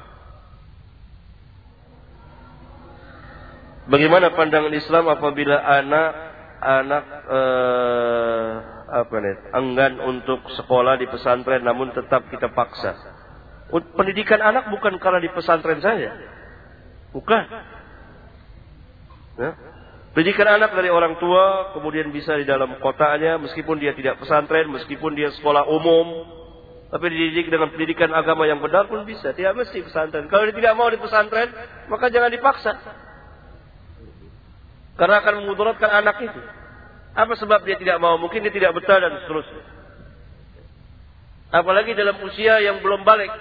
Bagaimana pandangan Islam apabila anak anak eh, apa nih, enggan untuk sekolah di pesantren namun tetap kita paksa? Pendidikan anak bukan karena di pesantren saja. Bukan. Ya. Pendidikan anak dari orang tua kemudian bisa di dalam kotanya meskipun dia tidak pesantren, meskipun dia sekolah umum, tapi dididik dengan pendidikan agama yang benar pun bisa. Tidak mesti pesantren. Kalau dia tidak mau di pesantren, maka jangan dipaksa. Karena akan memudaratkan anak itu. Apa sebab dia tidak mau? Mungkin dia tidak betah dan seterusnya. Apalagi dalam usia yang belum balik.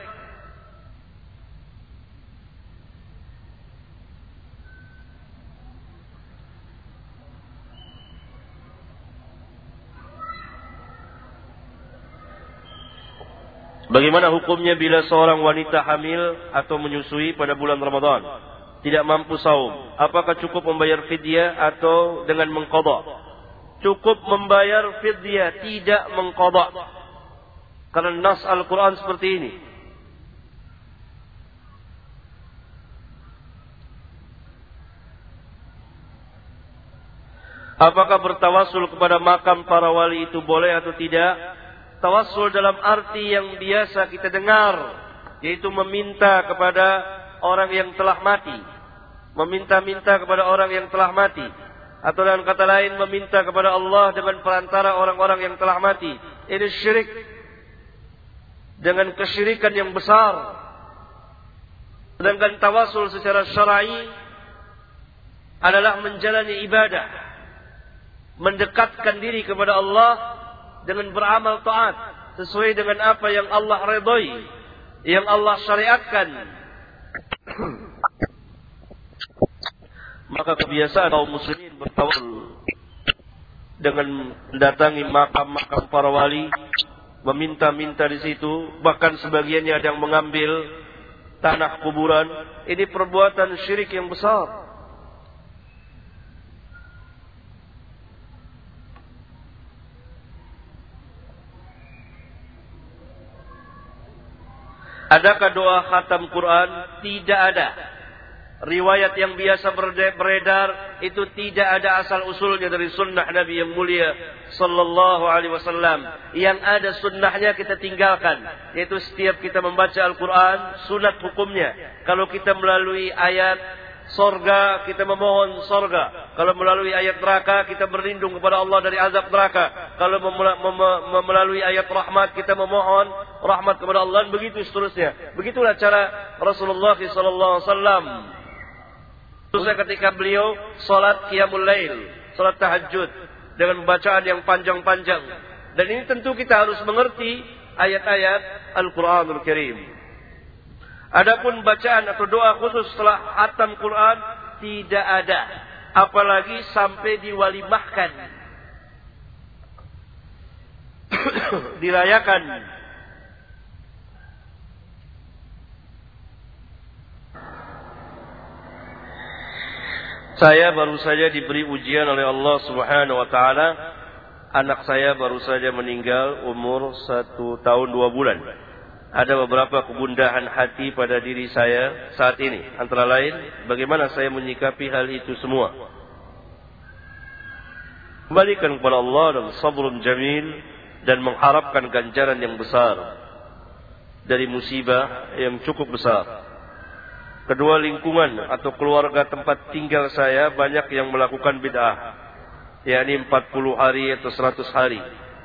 Bagaimana hukumnya bila seorang wanita hamil atau menyusui pada bulan Ramadan, tidak mampu saum? Apakah cukup membayar fidyah atau dengan mengqadha? Cukup membayar fidyah, tidak mengqadha. Karena nas Al-Quran seperti ini. Apakah bertawasul kepada makam para wali itu boleh atau tidak? Tawassul dalam arti yang biasa kita dengar, yaitu meminta kepada orang yang telah mati. Meminta-minta kepada orang yang telah mati. Atau dengan kata lain, meminta kepada Allah dengan perantara orang-orang yang telah mati. Ini syirik. Dengan kesyirikan yang besar. Sedangkan tawassul secara syar'i adalah menjalani ibadah. Mendekatkan diri kepada Allah dengan beramal taat sesuai dengan apa yang Allah redai, yang Allah syariatkan. Maka kebiasaan kaum muslimin bertawassul dengan mendatangi makam-makam para wali, meminta-minta di situ, bahkan sebagiannya ada yang mengambil tanah kuburan. Ini perbuatan syirik yang besar. Adakah doa khatam Quran? Tidak ada. Riwayat yang biasa beredar itu tidak ada asal usulnya dari sunnah Nabi yang mulia sallallahu alaihi wasallam. Yang ada sunnahnya kita tinggalkan, yaitu setiap kita membaca Al-Quran sunat hukumnya. Kalau kita melalui ayat sorga, kita memohon sorga. Kalau melalui ayat neraka, kita berlindung kepada Allah dari azab neraka. Kalau melalui ayat rahmat, kita memohon rahmat kepada Allah, dan begitu seterusnya. Begitulah cara Rasulullah sallallahu alaihi wasallam. Khususnya ketika beliau salat qiyamul lail, salat tahajud dengan bacaan yang panjang-panjang. Dan ini tentu kita harus mengerti ayat-ayat Al-Quranul Karim. Adapun bacaan atau doa khusus setelah khatam Quran tidak ada, apalagi sampai diwalimahkan, dirayakan. Saya baru saja diberi ujian oleh Allah Subhanahu wa taala. Anak saya baru saja meninggal umur satu tahun dua bulan. Ada beberapa kegundahan hati pada diri saya saat ini. Antara lain, bagaimana saya menyikapi hal itu semua. Kembalikan kepada Allah dan sabrun jamil, dan mengharapkan ganjaran yang besar dari musibah yang cukup besar. Kedua, lingkungan atau keluarga tempat tinggal saya banyak yang melakukan bid'ah, yakni empat puluh hari atau seratus hari.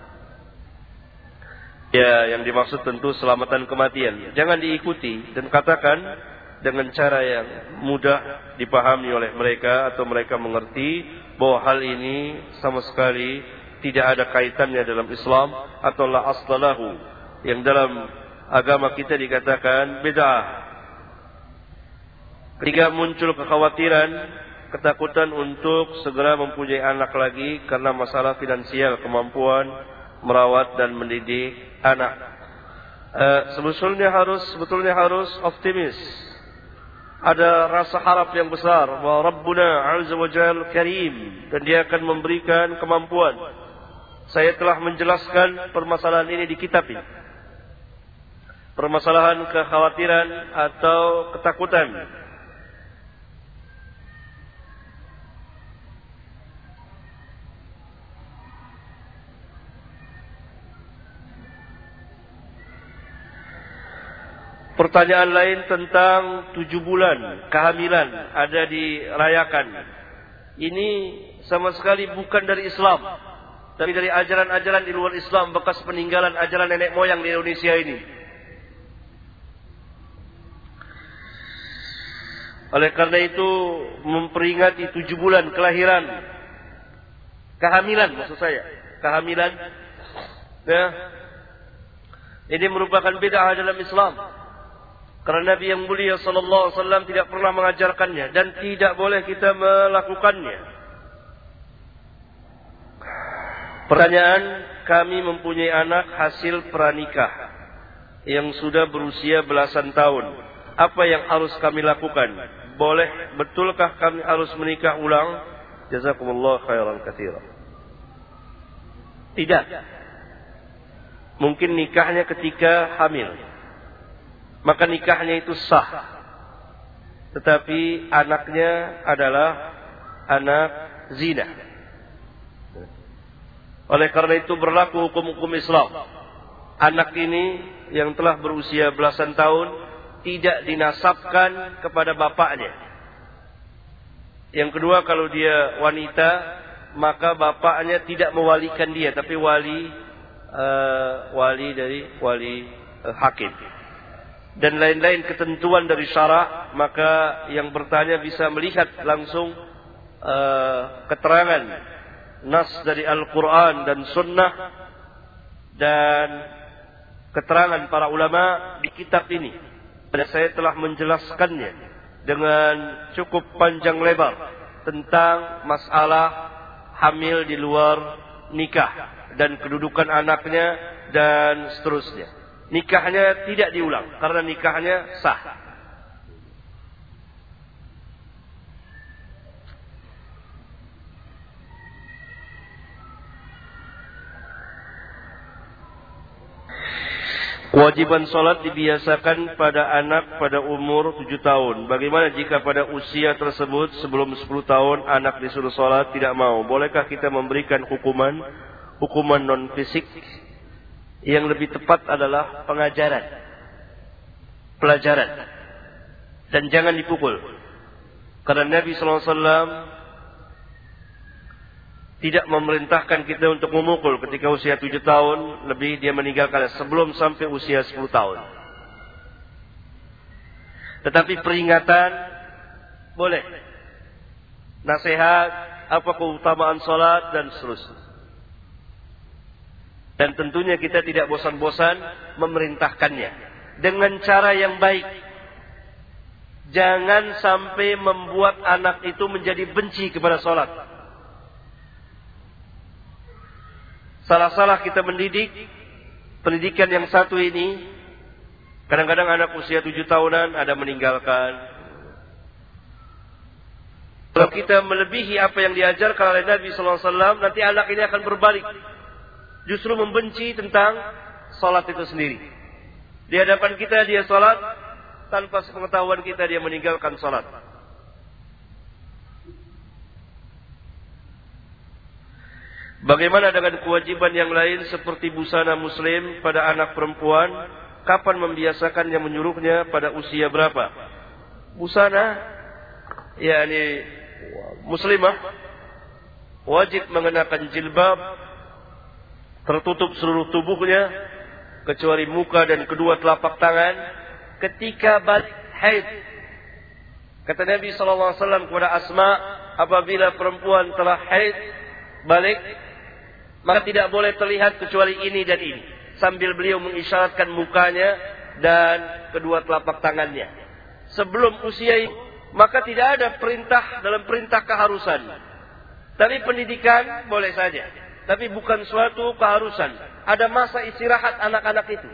Ya, yang dimaksud tentu selamatan kematian. Jangan diikuti dan katakan dengan cara yang mudah dipahami oleh mereka atau mereka mengerti bahwa hal ini sama sekali tidak ada kaitannya dalam Islam atau la aslalahu, yang dalam agama kita dikatakan bid'ah. Ketika muncul kekhawatiran, ketakutan untuk segera mempunyai anak lagi karena masalah finansial, kemampuan merawat dan mendidik anak. Uh, sebetulnya harus sebetulnya harus optimis. Ada rasa harap yang besar bahwa Rabbuna Azza wa Jalla Karim, dan Dia akan memberikan kemampuan. Saya telah menjelaskan permasalahan ini di kitab ini. Permasalahan kekhawatiran atau ketakutan. Pertanyaan lain tentang tujuh bulan kehamilan ada dirayakan. Ini sama sekali bukan dari Islam, tapi dari ajaran-ajaran di luar Islam, bekas peninggalan ajaran nenek moyang di Indonesia ini. Oleh karena itu, memperingati tujuh bulan kelahiran, kehamilan maksud saya, kehamilan, ya, ini merupakan bid'ah dalam Islam. Karena Nabi yang mulia sallallahu alaihi wasallam tidak pernah mengajarkannya dan tidak boleh kita melakukannya. Pertanyaan, kami mempunyai anak hasil pranikah yang sudah berusia belasan tahun. Apa yang harus kami lakukan? Boleh, betulkah kami harus menikah ulang? Jazakumullah khairan katsiran. Tidak. Mungkin nikahnya ketika hamil, maka nikahnya itu sah. Tetapi anaknya adalah anak zina. Oleh karena itu berlaku hukum-hukum Islam. Anak ini yang telah berusia belasan tahun tidak dinasabkan kepada bapaknya. Yang kedua, kalau dia wanita, maka bapaknya tidak mewalikan dia, tapi wali uh, wali dari wali uh, hakim. Dan lain-lain ketentuan dari syarak, maka yang bertanya bisa melihat langsung uh, keterangan nas dari Al-Quran dan Sunnah dan keterangan para ulama di kitab ini. Dan saya telah menjelaskannya dengan cukup panjang lebar tentang masalah hamil di luar nikah dan kedudukan anaknya dan seterusnya. Nikahnya tidak diulang karena nikahnya sah. Kewajiban sholat dibiasakan pada anak pada umur tujuh tahun. Bagaimana jika pada usia tersebut sebelum sepuluh tahun anak disuruh sholat tidak mau? Bolehkah kita memberikan hukuman hukuman non fisik? Yang lebih tepat adalah pengajaran, pelajaran, dan jangan dipukul. Karena Nabi sallallahu alaihi wasallam tidak memerintahkan kita untuk memukul ketika usia tujuh tahun, lebih dia meninggalkan sebelum sampai usia sepuluh tahun. Tetapi peringatan boleh. Nasihat, apa keutamaan salat dan seterusnya. Dan tentunya kita tidak bosan-bosan memerintahkannya dengan cara yang baik. Jangan sampai membuat anak itu menjadi benci kepada salat. Salah-salah kita mendidik, pendidikan yang satu ini, kadang-kadang anak usia tujuh tahunan ada meninggalkan. Kalau kita melebihi apa yang diajarkan oleh Nabi sallallahu alaihi wasallam, nanti anak ini akan berbalik. Justru membenci tentang salat itu sendiri. Di hadapan kita dia salat, tanpa sepengetahuan kita dia meninggalkan salat. Bagaimana dengan kewajiban yang lain seperti busana muslim pada anak perempuan? Kapan membiasakannya, menyuruhnya, pada usia berapa? Busana, yakni muslimah wajib mengenakan jilbab, tertutup seluruh tubuhnya kecuali muka dan kedua telapak tangan ketika balik haid. Kata Nabi sallallahu alaihi wasallam kepada Asma, apabila perempuan telah haid balik, maka tidak boleh terlihat kecuali ini dan ini. Sambil beliau mengisyaratkan mukanya dan kedua telapak tangannya. Sebelum usia ini, maka tidak ada perintah dalam perintah keharusan. Tapi pendidikan boleh saja. Tapi bukan suatu keharusan. Ada masa istirahat anak-anak itu.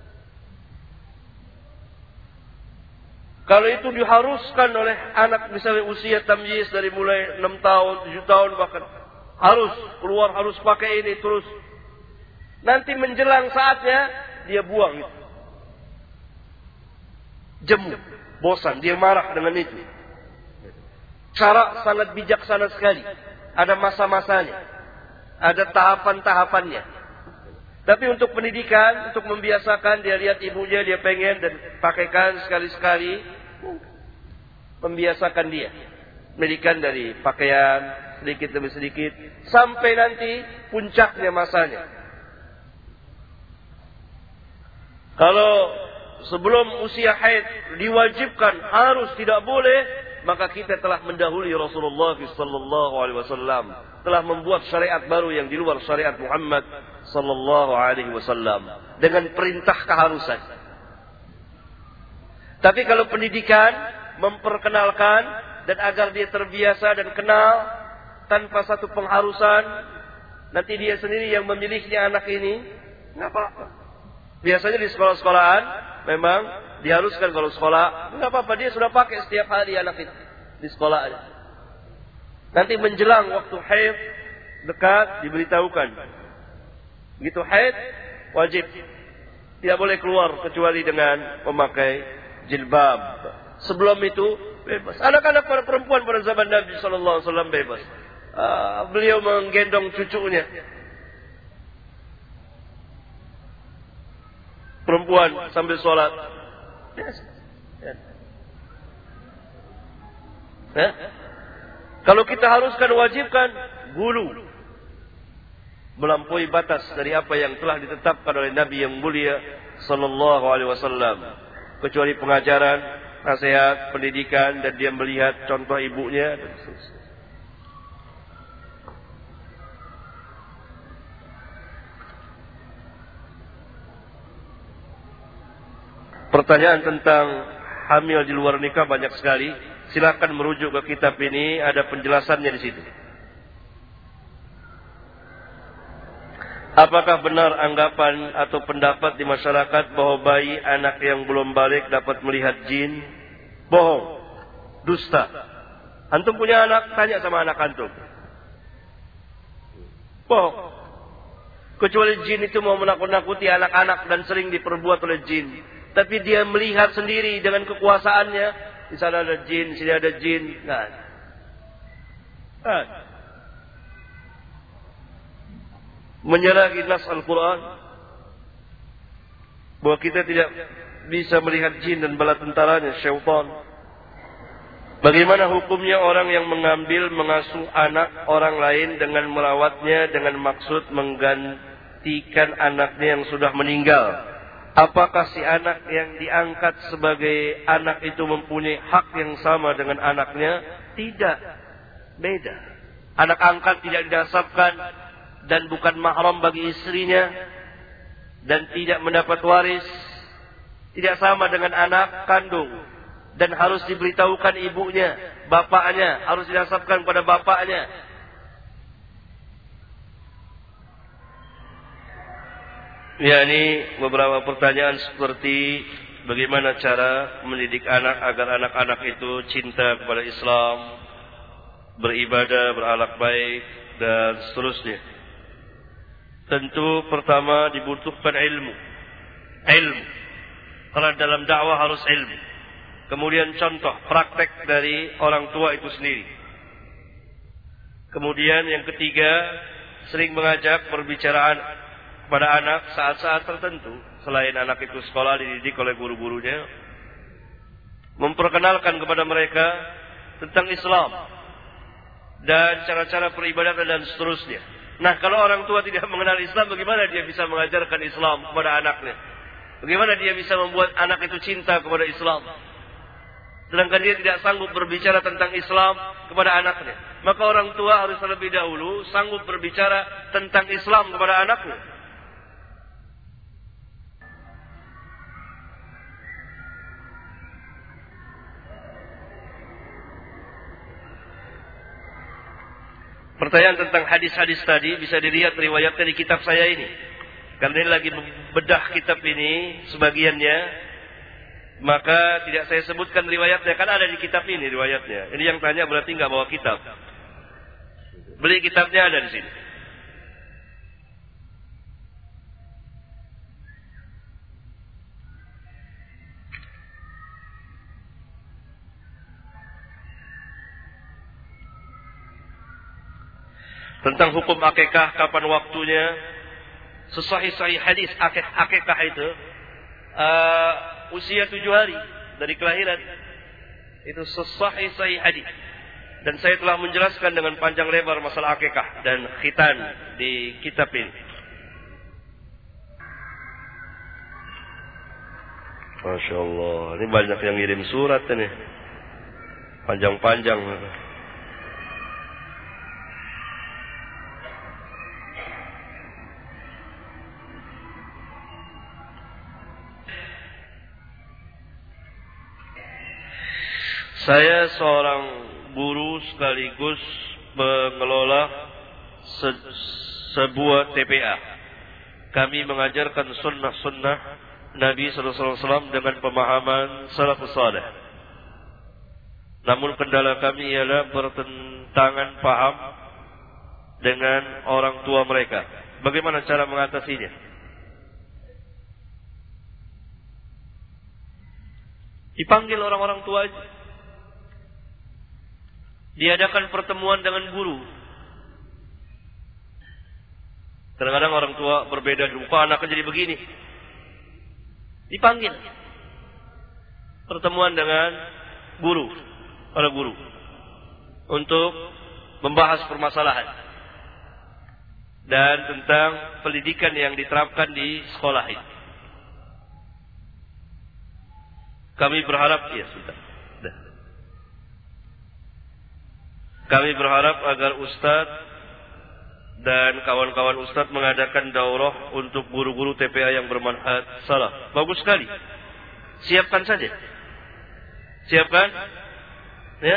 Kalau itu diharuskan oleh anak misalnya usia tamyiz dari mulai enam tahun, tujuh tahun bahkan, harus keluar, harus pakai ini terus. Nanti menjelang saatnya dia buang itu. Jemu, bosan, dia marah dengan itu. Cara sangat bijaksana sekali. Ada masa-masanya, ada tahapan-tahapannya. Tapi untuk pendidikan, untuk membiasakan, dia lihat ibunya, dia pengen dan pakaikan sekali-sekali, membiasakan dia. Pendidikan dari pakaian, sedikit demi sedikit, sampai nanti puncaknya masanya. Kalau sebelum usia haid diwajibkan, harus, tidak boleh, maka kita telah mendahului Rasulullah sallallahu alaihi wasallam, telah membuat syariat baru yang di luar syariat Muhammad sallallahu alaihi wasallam dengan perintah keharusan. Tapi kalau pendidikan memperkenalkan dan agar dia terbiasa dan kenal tanpa satu pengharusan, nanti dia sendiri yang memilihnya anak ini, nggak apa-apa. Biasanya di sekolah-sekolahan memang diharuskan kalau sekolah, nggak apa-apa, dia sudah pakai setiap hari anak itu di sekolah. Nanti menjelang waktu haid dekat diberitahukan, begitu haid wajib, tidak boleh keluar kecuali dengan memakai jilbab. Sebelum itu bebas. Anak-anak para perempuan pada zaman Nabi sallallahu alaihi wasallam bebas. Uh, beliau menggendong cucunya. Perempuan sambil sholat. Yes. Yes. Eh? Kalau kita haruskan, wajibkan, gulu. Melampaui batas dari apa yang telah ditetapkan oleh Nabi yang mulia sallallahu alaihi wasallam. Kecuali pengajaran, nasihat, pendidikan, dan dia melihat contoh ibunya dan seterusnya. Pertanyaan tentang hamil di luar nikah banyak sekali. Silakan merujuk ke kitab ini, ada penjelasannya di situ. Apakah benar anggapan atau pendapat di masyarakat bahwa bayi anak yang belum balik dapat melihat jin? Bohong, dusta. Antum punya anak, tanya sama anak antum. Bohong. Kecuali jin itu mau menakut-nakuti anak-anak dan sering diperbuat oleh jin. Tapi dia melihat sendiri dengan kekuasaannya. Di sana ada jin, di sini ada jin. Nah. Nah. Menyalahi nas Al-Quran. Bahwa kita tidak bisa melihat jin dan bala tentaranya, syaitan. Bagaimana hukumnya orang yang mengambil, mengasuh anak orang lain dengan merawatnya dengan maksud menggantikan anaknya yang sudah meninggal? Apakah si anak yang diangkat sebagai anak itu mempunyai hak yang sama dengan anaknya? Tidak. Beda. Anak angkat tidak dinasabkan dan bukan mahram bagi istrinya dan tidak mendapat waris. Tidak sama dengan anak kandung. Dan harus diberitahukan ibunya, bapaknya, harus dinasabkan pada bapaknya. Ya, ini beberapa pertanyaan seperti bagaimana cara mendidik anak agar anak-anak itu cinta kepada Islam, beribadah, berakhlak baik, dan seterusnya. Tentu pertama dibutuhkan ilmu. Ilmu. Karena dalam dakwah harus ilmu. Kemudian contoh praktek dari orang tua itu sendiri. Kemudian yang ketiga, sering mengajak perbicaraan kepada anak saat-saat tertentu. Selain anak itu sekolah dididik oleh guru-gurunya. Memperkenalkan kepada mereka tentang Islam. Dan cara-cara peribadatan dan seterusnya. Nah, kalau orang tua tidak mengenal Islam, bagaimana dia bisa mengajarkan Islam kepada anaknya? Bagaimana dia bisa membuat anak itu cinta kepada Islam? Sedangkan dia tidak sanggup berbicara tentang Islam kepada anaknya. Maka orang tua harus terlebih dahulu sanggup berbicara tentang Islam kepada anaknya. Pertanyaan tentang hadis-hadis tadi bisa dilihat riwayatnya di kitab saya ini. Karena ini lagi bedah kitab ini sebagiannya. Maka tidak saya sebutkan riwayatnya. Kan ada di kitab ini riwayatnya. Ini yang tanya berarti nggak bawa kitab. Beli kitabnya ada di sini. Tentang hukum akikah, kapan waktunya. Sesahih-sahih hadis akikah itu. Uh, usia tujuh hari dari kelahiran. Itu sesahih-sahih hadis. Dan saya telah menjelaskan dengan panjang lebar masalah akikah dan khitan di kitab ini. Masya Allah, ini banyak yang ngirim surat ini. Panjang-panjang. Saya seorang guru sekaligus pengelola se sebuah T P A. Kami mengajarkan sunnah-sunnah Nabi sallallahu alaihi wasallam dengan pemahaman salafus saleh. Namun kendala kami ialah bertentangan paham dengan orang tua mereka. Bagaimana cara mengatasinya? Dipanggil orang-orang tua aja. Diadakan pertemuan dengan guru. Kadang-kadang orang tua berbeda dulu. Kok anaknya jadi begini? Dipanggil. Pertemuan dengan guru. Para guru. Untuk membahas permasalahan. Dan tentang pendidikan yang diterapkan di sekolah ini. Kami berharap, ya sudah. Kami berharap agar Ustadz dan kawan-kawan Ustadz mengadakan daurah untuk guru-guru T P A yang bermanhaj salaf. Bagus sekali. Siapkan saja. Siapkan. Ya.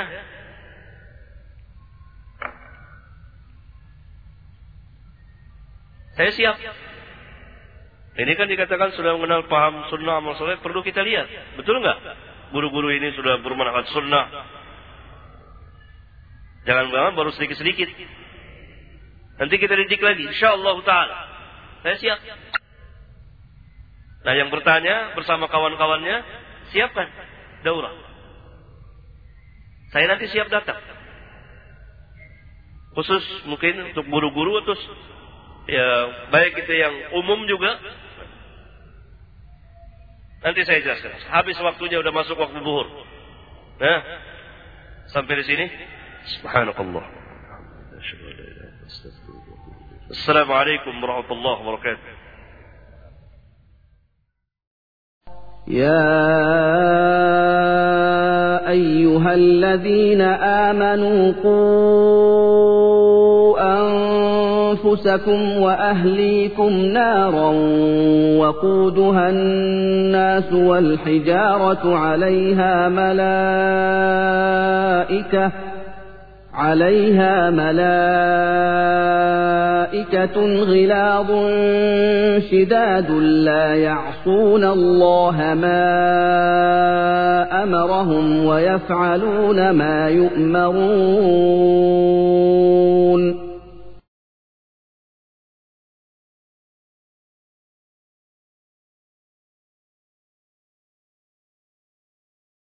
Saya siap. Ini kan dikatakan sudah mengenal paham sunnah amal soleh, perlu kita lihat. Betul enggak? Guru-guru ini sudah bermanhaj sunnah. Jangan-jangan baru sedikit-sedikit. Nanti kita didik lagi, insyaallah taala. Saya siap. Nah, yang bertanya bersama kawan-kawannya, siapkan daurah. Saya nanti siap datang. Khusus mungkin untuk guru-guru atau ya baik itu yang umum juga. Nanti saya jelaskan. Habis waktunya, udah masuk waktu zuhur. Nah, sampai di sini. Subhanakallah. Assalamualaikum warahmatullahi wabarakatuh. يا أيها الذين آمنوا قوا أنفسكم وأهليكم نارا وقودها الناس والحجارة عليها ملائكة عليها ملائكة غلاظ شداد لا يعصون الله ما أمرهم ويفعلون ما يؤمرون